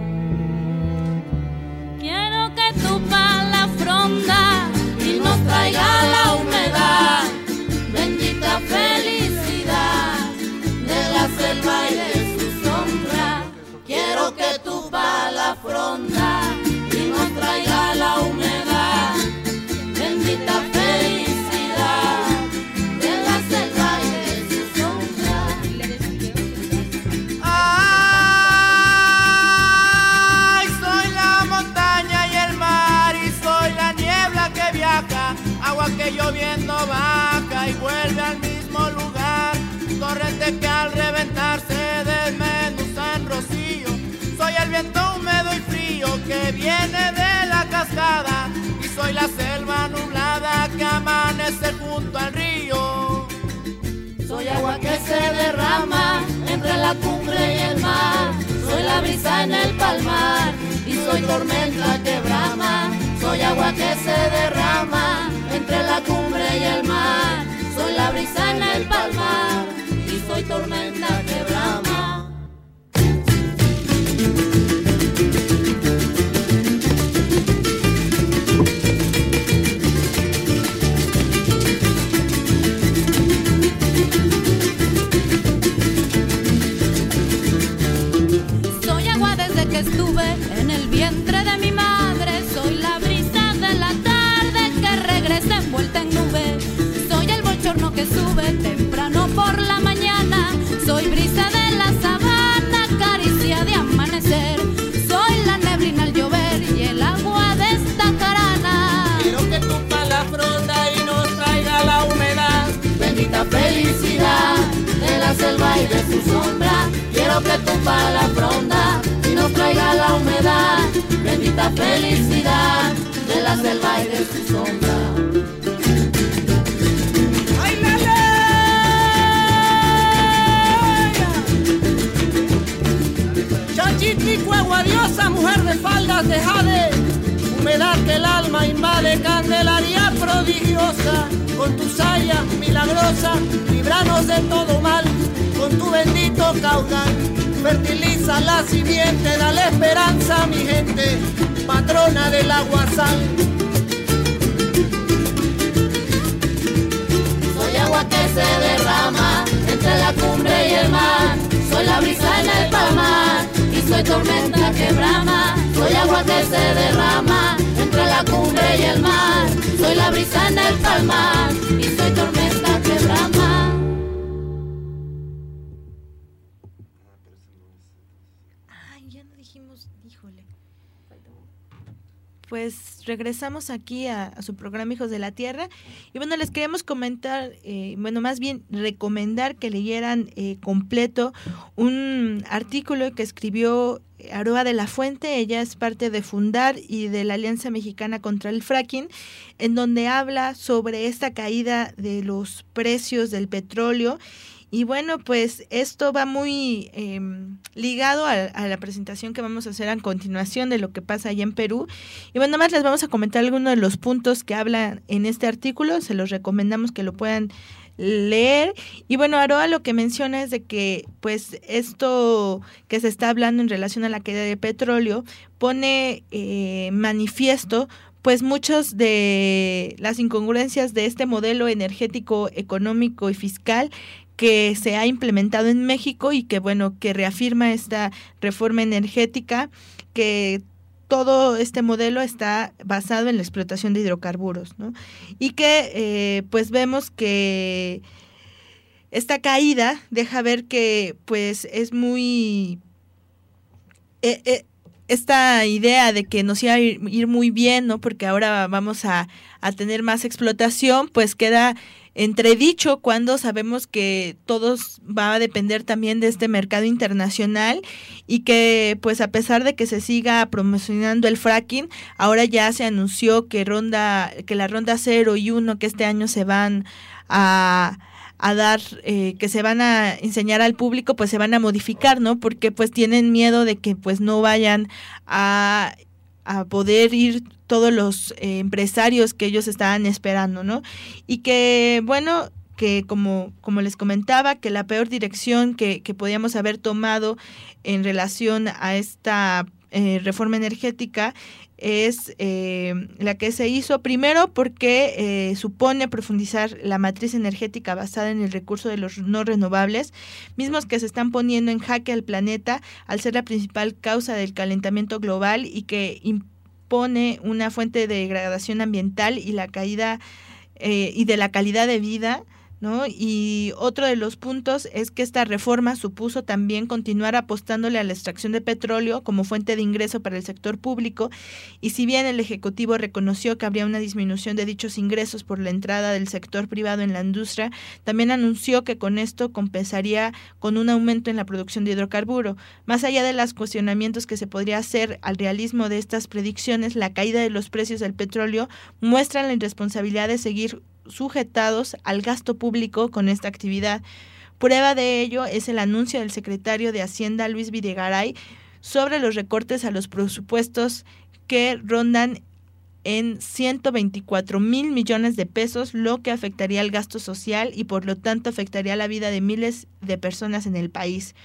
Quiero que tu pala fronda y nos traiga la humedad, bendita felicidad de la selva y de su sombra. Quiero que tu pala fronda y nos traiga la humedad, bendita felicidad de la selva y de su sombra. Ay, soy la montaña y el mar, y soy la niebla que viaja, agua que lloviendo baja y vuelve al mismo lugar, torrente que al reventar se desmenuza en rocío. Soy el viento húmedo y frío que viene de la cascada, y soy la selva nublada que amanece junto al río. Soy agua que se derrama entre la cumbre y el mar, soy la brisa en el palmar y soy tormenta que brama. Soy agua que se derrama entre la cumbre y el mar, soy la brisa en el palmar y soy tormenta que brama. Soy agua desde que estuve en el vientre de mi madre, soy la brisa de la tarde que regresa envuelta en nube, soy el bochorno que sube temprano por la mañana, soy brisa de la sabana, caricia de amanecer, soy la neblina al llover y el agua de esta jarana. Quiero que tu pala fronda y nos traiga la humedad, Bendita felicidad de la selva y de su sombra. Quiero que tu pala fronda y nos traiga la humedad. Bendita felicidad de la selva y de su sombra. Chachitlicuagua, diosa, mujer de faldas de jade, humedad que el alma invade, candelaria prodigiosa, con tu saya milagrosa, líbranos de todo mal, con tu bendito caudal. Fertiliza la simiente, dale esperanza a mi gente, patrona del agua sal. Soy agua que se derrama entre la cumbre y el mar. Soy la brisa en el palmar y soy tormenta que brama. Soy agua que se derrama entre la cumbre y el mar. Soy la brisa en el palmar y soy tormenta que brama. Ay, ya no dijimos, híjole. Pues regresamos aquí a su programa Hijos de la Tierra y bueno, les queremos comentar, más bien recomendar que leyeran completo un artículo que escribió Aroa de la Fuente. Ella es parte de Fundar y de la Alianza Mexicana contra el Fracking, en donde habla sobre esta caída de los precios del petróleo. Y bueno, pues esto va muy ligado a la presentación que vamos a hacer a continuación de lo que pasa allá en Perú. Y bueno, más les vamos a comentar algunos de los puntos que hablan en este artículo. Se los recomendamos que lo puedan leer. Y bueno, Aroa lo que menciona es de que pues esto que se está hablando en relación a la caída de petróleo pone manifiesto pues muchas de las incongruencias de este modelo energético, económico y fiscal que se ha implementado en México y que bueno, que reafirma esta reforma energética, que todo este modelo está basado en la explotación de hidrocarburos, ¿no? Y que pues vemos que esta caída deja ver que pues es muy esta idea de que nos iba a ir muy bien, ¿no? Porque ahora vamos a tener más explotación, pues queda entredicho cuando sabemos que todos va a depender también de este mercado internacional y que pues a pesar de que se siga promocionando el fracking, ahora ya se anunció que la ronda 0 y 1 que este año se van a dar, que se van a enseñar al público, pues se van a modificar, ¿no? Porque pues tienen miedo de que pues no vayan a poder ir todos los empresarios que ellos estaban esperando, ¿no? Y que, bueno, que como les comentaba, que la peor dirección que podíamos haber tomado en relación a esta reforma energética es la que se hizo primero porque supone profundizar la matriz energética basada en el recurso de los no renovables, mismos que se están poniendo en jaque al planeta al ser la principal causa del calentamiento global y que impone una fuente de degradación ambiental y la caída y de la calidad de vida, ¿no? Y otro de los puntos es que esta reforma supuso también continuar apostándole a la extracción de petróleo como fuente de ingreso para el sector público, y si bien el Ejecutivo reconoció que habría una disminución de dichos ingresos por la entrada del sector privado en la industria, también anunció que con esto compensaría con un aumento en la producción de hidrocarburo. Más allá de los cuestionamientos que se podría hacer al realismo de estas predicciones, la caída de los precios del petróleo muestra la irresponsabilidad de seguir sujetados al gasto público con esta actividad. Prueba de ello es el anuncio del secretario de Hacienda, Luis Videgaray, sobre los recortes a los presupuestos que rondan en 124 mil millones de pesos, lo que afectaría el gasto social y por lo tanto afectaría la vida de miles de personas en el país.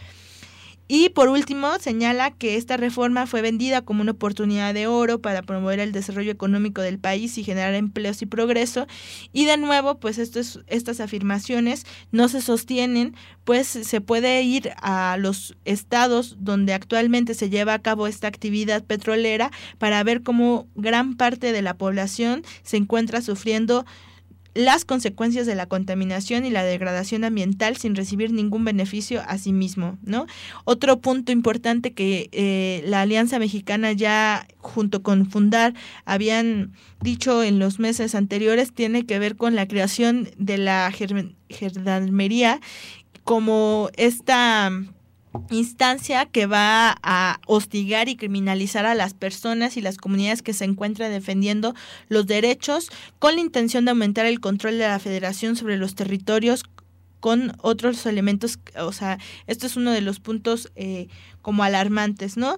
Y por último, señala que esta reforma fue vendida como una oportunidad de oro para promover el desarrollo económico del país y generar empleos y progreso. Y de nuevo, pues estas afirmaciones no se sostienen, pues se puede ir a los estados donde actualmente se lleva a cabo esta actividad petrolera para ver cómo gran parte de la población se encuentra sufriendo las consecuencias de la contaminación y la degradación ambiental sin recibir ningún beneficio a sí mismo, ¿no? Otro punto importante que la Alianza Mexicana ya junto con Fundar habían dicho en los meses anteriores tiene que ver con la creación de la gendarmería como esta instancia que va a hostigar y criminalizar a las personas y las comunidades que se encuentran defendiendo los derechos con la intención de aumentar el control de la Federación sobre los territorios con otros elementos. O sea, esto es uno de los puntos como alarmantes, ¿no?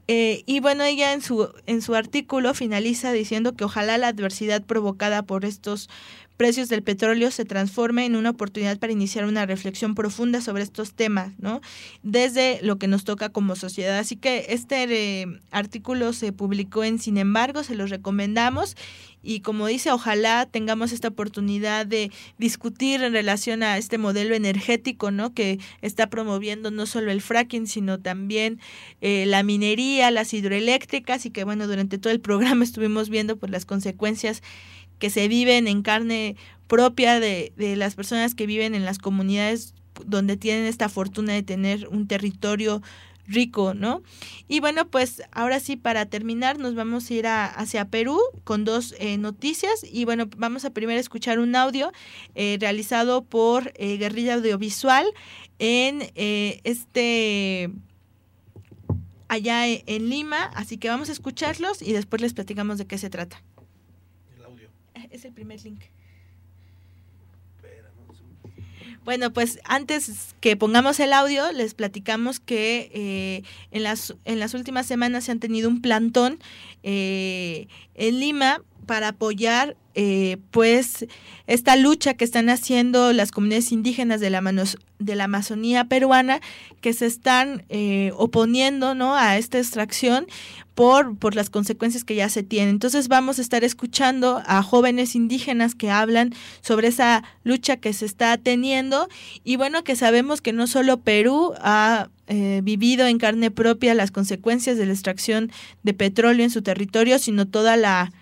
Y bueno, ella en su artículo finaliza diciendo que ojalá la adversidad provocada por estos precios del petróleo se transforme en una oportunidad para iniciar una reflexión profunda sobre estos temas, ¿no? Desde lo que nos toca como sociedad. Así que este artículo se publicó en Sin embargo, se los recomendamos. Y como dice, ojalá tengamos esta oportunidad de discutir en relación a este modelo energético, ¿no? Que está promoviendo no solo el fracking, sino también la minería, las hidroeléctricas, y que bueno, durante todo el programa estuvimos viendo pues las consecuencias que se viven en carne propia de las personas que viven en las comunidades donde tienen esta fortuna de tener un territorio rico, ¿no? Y bueno, pues ahora sí, para terminar, nos vamos a ir hacia Perú con dos noticias. Y bueno, vamos a primero escuchar un audio realizado por Guerrilla Audiovisual en allá en Lima. Así que vamos a escucharlos y después les platicamos de qué se trata. El audio. Es el primer link. Bueno, pues antes que pongamos el audio, les platicamos que en las últimas semanas se han tenido un plantón en Lima para apoyar pues esta lucha que están haciendo las comunidades indígenas de la Amazonía peruana, que se están oponiendo, ¿no?, a esta extracción por las consecuencias que ya se tienen. Entonces vamos a estar escuchando a jóvenes indígenas que hablan sobre esa lucha que se está teniendo, y bueno, que sabemos que no solo Perú ha vivido en carne propia las consecuencias de la extracción de petróleo en su territorio, sino toda la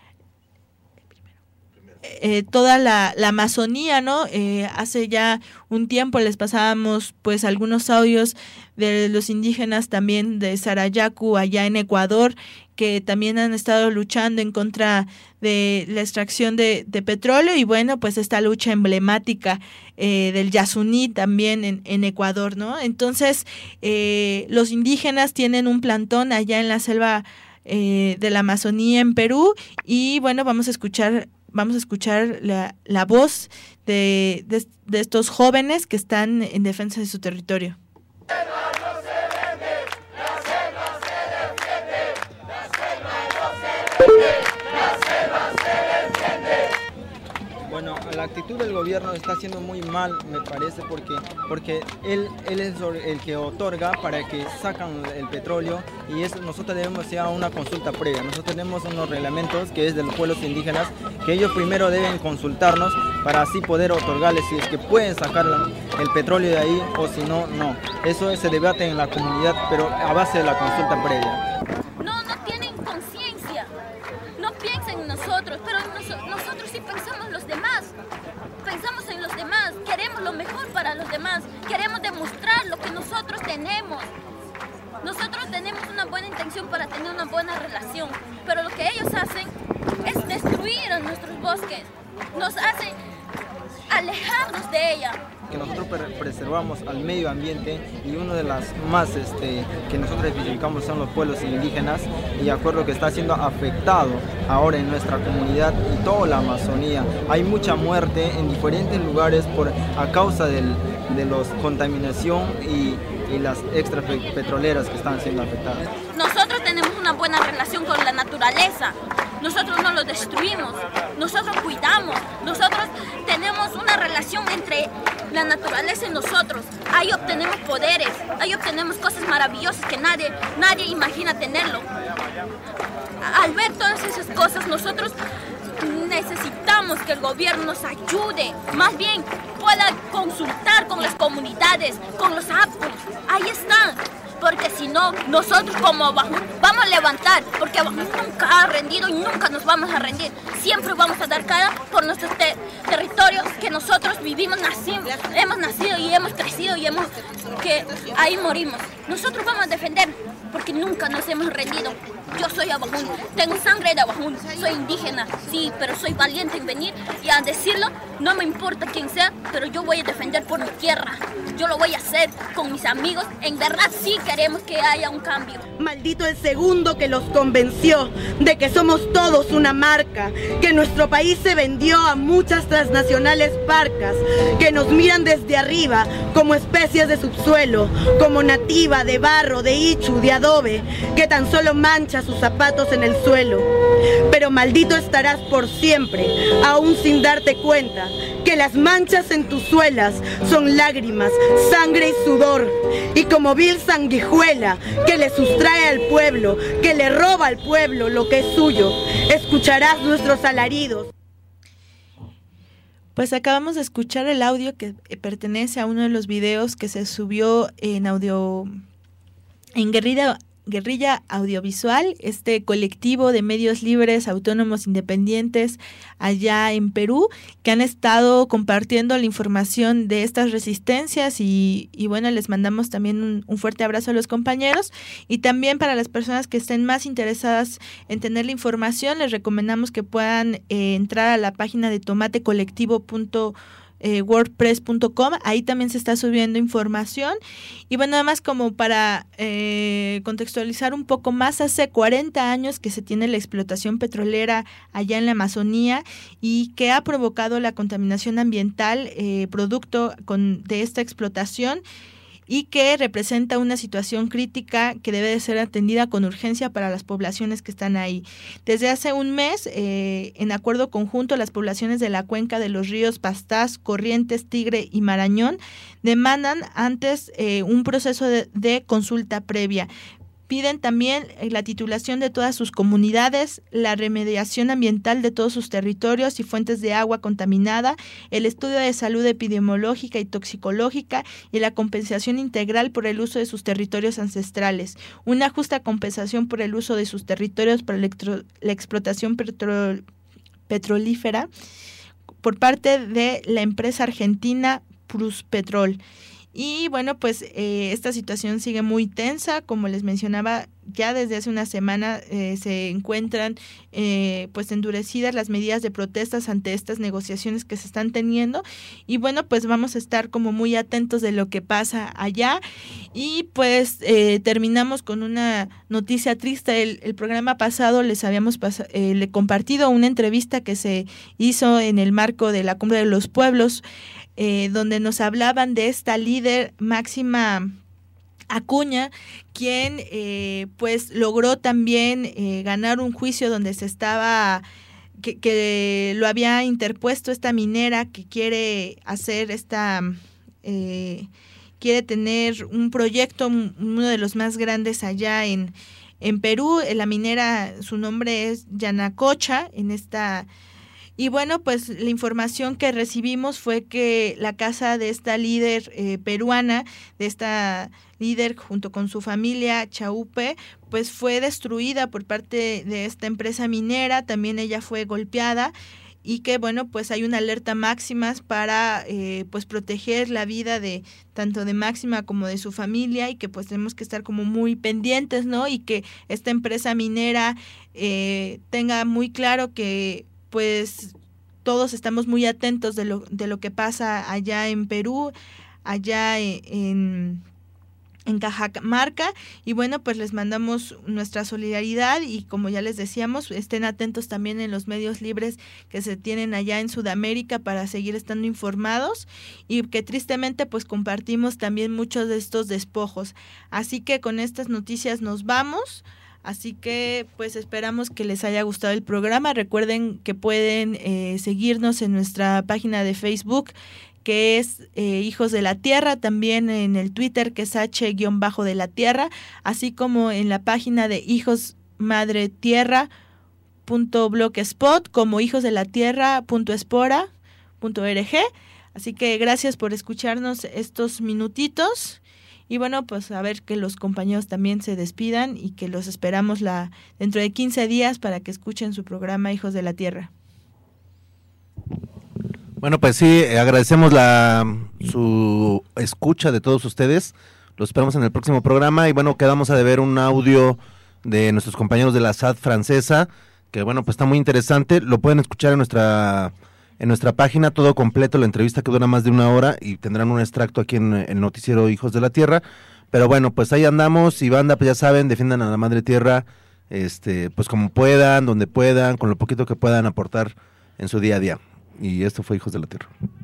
Amazonía, ¿no? Hace ya un tiempo les pasábamos pues algunos audios de los indígenas también de Sarayaku allá en Ecuador, que también han estado luchando en contra de la extracción de petróleo, y bueno, pues esta lucha emblemática del Yasuní también en Ecuador, ¿no? Entonces los indígenas tienen un plantón allá en la selva de la Amazonía en Perú, y bueno, vamos a escuchar la voz de estos jóvenes que están en defensa de su territorio. Bueno, la actitud del gobierno está haciendo muy mal, me parece, porque él es el que otorga para que sacan el petróleo, y eso nosotros debemos hacer una consulta previa. Nosotros tenemos unos reglamentos que es de los pueblos indígenas, que ellos primero deben consultarnos para así poder otorgarles si es que pueden sacar el petróleo de ahí o si no, no. Eso se debate en la comunidad, pero a base de la consulta previa. No tienen conciencia, no piensan en nosotros, pero nosotros sí pensamos en los demás. Pensamos en los demás, queremos lo mejor para los demás, queremos demostrar lo que nosotros tenemos. Nosotros tenemos una buena intención para tener una buena relación, pero lo que ellos hacen es destruir a nuestros bosques, nos hacen alejarnos de ella. Que nosotros preservamos al medio ambiente, y una de las más que nosotros identificamos son los pueblos indígenas, y de acuerdo que está siendo afectado ahora en nuestra comunidad y toda la Amazonía. Hay mucha muerte en diferentes lugares a causa de la contaminación y las extra petroleras que están siendo afectadas. Nosotros tenemos una buena relación con la naturaleza, nosotros no lo destruimos, nosotros cuidamos, nosotros tenemos una relación entre la naturaleza y nosotros. Ahí obtenemos poderes, ahí obtenemos cosas maravillosas que nadie imagina tenerlo. Al ver todas esas cosas, nosotros necesitamos que el gobierno nos ayude, más bien pueda consultar con las comunidades, con los apus, ahí están, porque si no, nosotros como Abajún vamos a levantar, porque Abajún nunca ha rendido y nunca nos vamos a rendir, siempre vamos a dar cara por nuestros territorios que nosotros vivimos, hemos nacido y hemos crecido y que ahí morimos. Nosotros vamos a defender, porque nunca nos hemos rendido. Yo soy Abajún, tengo sangre de Abajún, soy indígena, sí, pero soy valiente en venir y a decirlo, no me importa quién sea, pero yo voy a defender por mi tierra. Yo lo voy a hacer con mis amigos, en verdad sí queremos que haya un cambio. Maldito el segundo que los convenció de que somos todos una marca, que nuestro país se vendió a muchas transnacionales parcas, que nos miran desde arriba como especies de subsuelo, como nativa de barro, de ichu, de adobe, que tan solo mancha sus zapatos en el suelo. Pero maldito estarás por siempre, aún sin darte cuenta que las manchas en tus suelas son lágrimas, sangre y sudor, y como vil sanguijuela que le sustrae al pueblo, que le roba al pueblo lo que es suyo, escucharás nuestros alaridos. Pues acabamos de escuchar el audio que pertenece a uno de los videos que se subió en Guerrilla Audiovisual, este colectivo de medios libres, autónomos, independientes allá en Perú, que han estado compartiendo la información de estas resistencias y bueno, les mandamos también un fuerte abrazo a los compañeros, y también para las personas que estén más interesadas en tener la información, les recomendamos que puedan entrar a la página de tomatecolectivo.wordpress.com, ahí también se está subiendo información. Y bueno, nada más como para contextualizar un poco más, hace 40 años que se tiene la explotación petrolera allá en la Amazonía y que ha provocado la contaminación ambiental producto de esta explotación, y que representa una situación crítica que debe de ser atendida con urgencia para las poblaciones que están ahí. Desde hace un mes, en acuerdo conjunto, las poblaciones de la cuenca de los ríos Pastás, Corrientes, Tigre y Marañón demandan antes un proceso de consulta previa. Piden también la titulación de todas sus comunidades, la remediación ambiental de todos sus territorios y fuentes de agua contaminada, el estudio de salud epidemiológica y toxicológica y la compensación integral por el uso de sus territorios ancestrales, una justa compensación por el uso de sus territorios para la explotación petrolífera por parte de la empresa argentina Pluspetrol. Y bueno, pues esta situación sigue muy tensa, como les mencionaba, ya desde hace una semana se encuentran pues endurecidas las medidas de protestas ante estas negociaciones que se están teniendo, y bueno, pues vamos a estar como muy atentos de lo que pasa allá. Y pues terminamos con una noticia triste. El programa pasado les habíamos compartido una entrevista que se hizo en el marco de la Cumbre de los Pueblos, donde nos hablaban de esta líder Máxima Acuña, quien pues logró también ganar un juicio donde se estaba que lo había interpuesto esta minera que quiere hacer quiere tener un proyecto, uno de los más grandes allá en Perú. La minera, su nombre es Yanacocha, y bueno, pues la información que recibimos fue que la casa de esta líder peruana, de esta líder junto con su familia Chaupe, pues fue destruida por parte de esta empresa minera. También ella fue golpeada, y que bueno, pues hay una alerta máxima para pues proteger la vida de tanto de Máxima como de su familia, y que pues tenemos que estar como muy pendientes, ¿no? Y que esta empresa minera tenga muy claro que pues todos estamos muy atentos de lo que pasa allá en Perú, allá en Cajamarca. Y bueno, pues les mandamos nuestra solidaridad, y como ya les decíamos, estén atentos también en los medios libres que se tienen allá en Sudamérica para seguir estando informados, y que tristemente pues compartimos también muchos de estos despojos. Así que con estas noticias nos vamos. Así que pues esperamos que les haya gustado el programa. Recuerden que pueden seguirnos en nuestra página de Facebook, que es Hijos de la Tierra, también en el Twitter, que es H-de la Tierra, así como en la página de hijosmadretierra.blogspot, como hijosdelatierra.espora.org. Así que gracias por escucharnos estos minutitos. Y bueno, pues a ver que los compañeros también se despidan, y que los esperamos dentro de 15 días para que escuchen su programa Hijos de la Tierra. Bueno, pues sí, agradecemos su escucha de todos ustedes. Los esperamos en el próximo programa, y bueno, quedamos a deber un audio de nuestros compañeros de la SAD francesa, que bueno, pues está muy interesante. Lo pueden escuchar en nuestra página, todo completo, la entrevista que dura más de 1 hora, y tendrán un extracto aquí en el noticiero Hijos de la Tierra. Pero bueno, pues ahí andamos, y banda, pues ya saben, defiendan a la madre tierra, pues como puedan, donde puedan, con lo poquito que puedan aportar en su día a día. Y esto fue Hijos de la Tierra.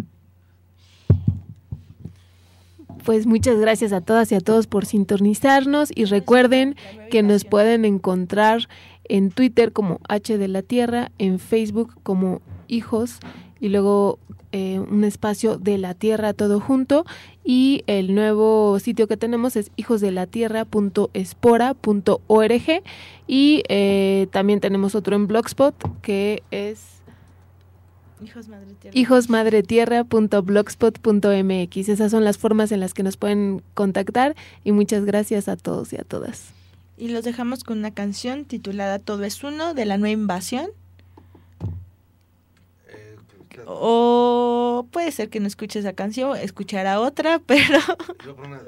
Pues muchas gracias a todas y a todos por sintonizarnos, y recuerden que nos pueden encontrar en Twitter como H de la Tierra, en Facebook como Hijos, y luego un espacio de la Tierra todo junto, y el nuevo sitio que tenemos es hijosdelatierra.espora.org, y también tenemos otro en Blogspot que es hijosmadretierra.blogspot.mx. Esas son las formas en las que nos pueden contactar, y muchas gracias a todos y a todas. Y los dejamos con una canción titulada Todo es Uno, de La Nueva Invasión. O puede ser que no escuche esa canción, escuchará otra, pero... ¿Cómo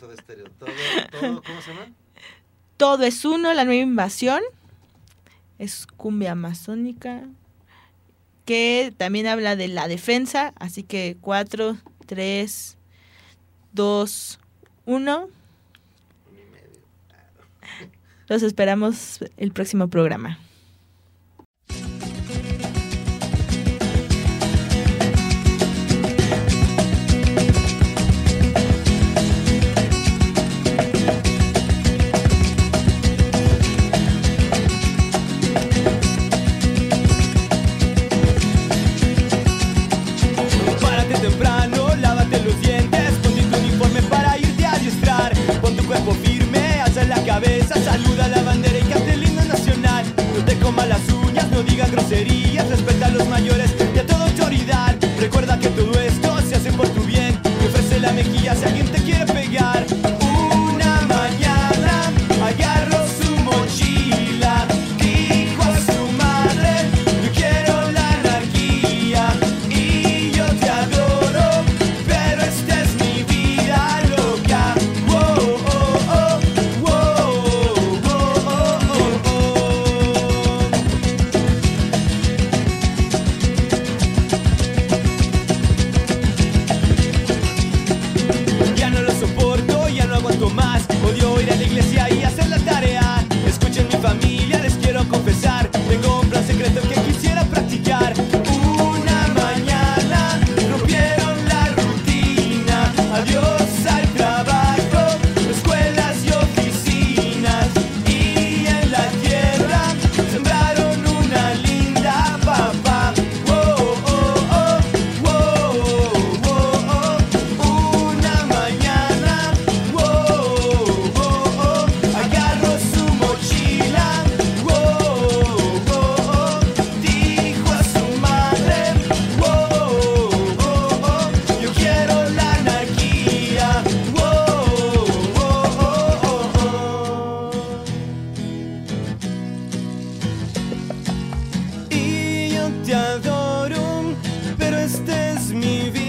se llama? Todo es Uno, La Nueva Invasión. Es cumbia amazónica, que también habla de la defensa, así que 4, 3, 2, 1. Los esperamos el próximo programa. Saluda la bandera y canta el himno nacional. No te comas las uñas, no digas groserías. Respeta a los mayores y a toda autoridad. Recuerda que todo esto se hace por tu bien. Y ofrece la mejilla si alguien te quiere pegar. Una mañana agarró su mochila, dijo a su madre: yo quiero la anarquía y yo te adoro, pero esta es mi vida loca. Wow, oh, oh, wow. Ya no lo soporto, ya no aguanto más. Odio ir a la iglesia y hacer la tarea. Escuchen mi familia, les quiero confesar. Tengo un plan secreto que quisiera practicar. Una mañana rompieron la rutina. Adiós al trabajo, escuelas y oficinas. Y en la tierra sembraron una linda papa. Wow, oh, oh, wow, wow, oh. Una mañana, wow, oh, oh, agarró su mochila, wow, oh, oh, dijo a su madre: wow, oh, oh, yo quiero la anarquía, wow, oh, oh, oh. Y yo te adoro, pero esta es mi vida.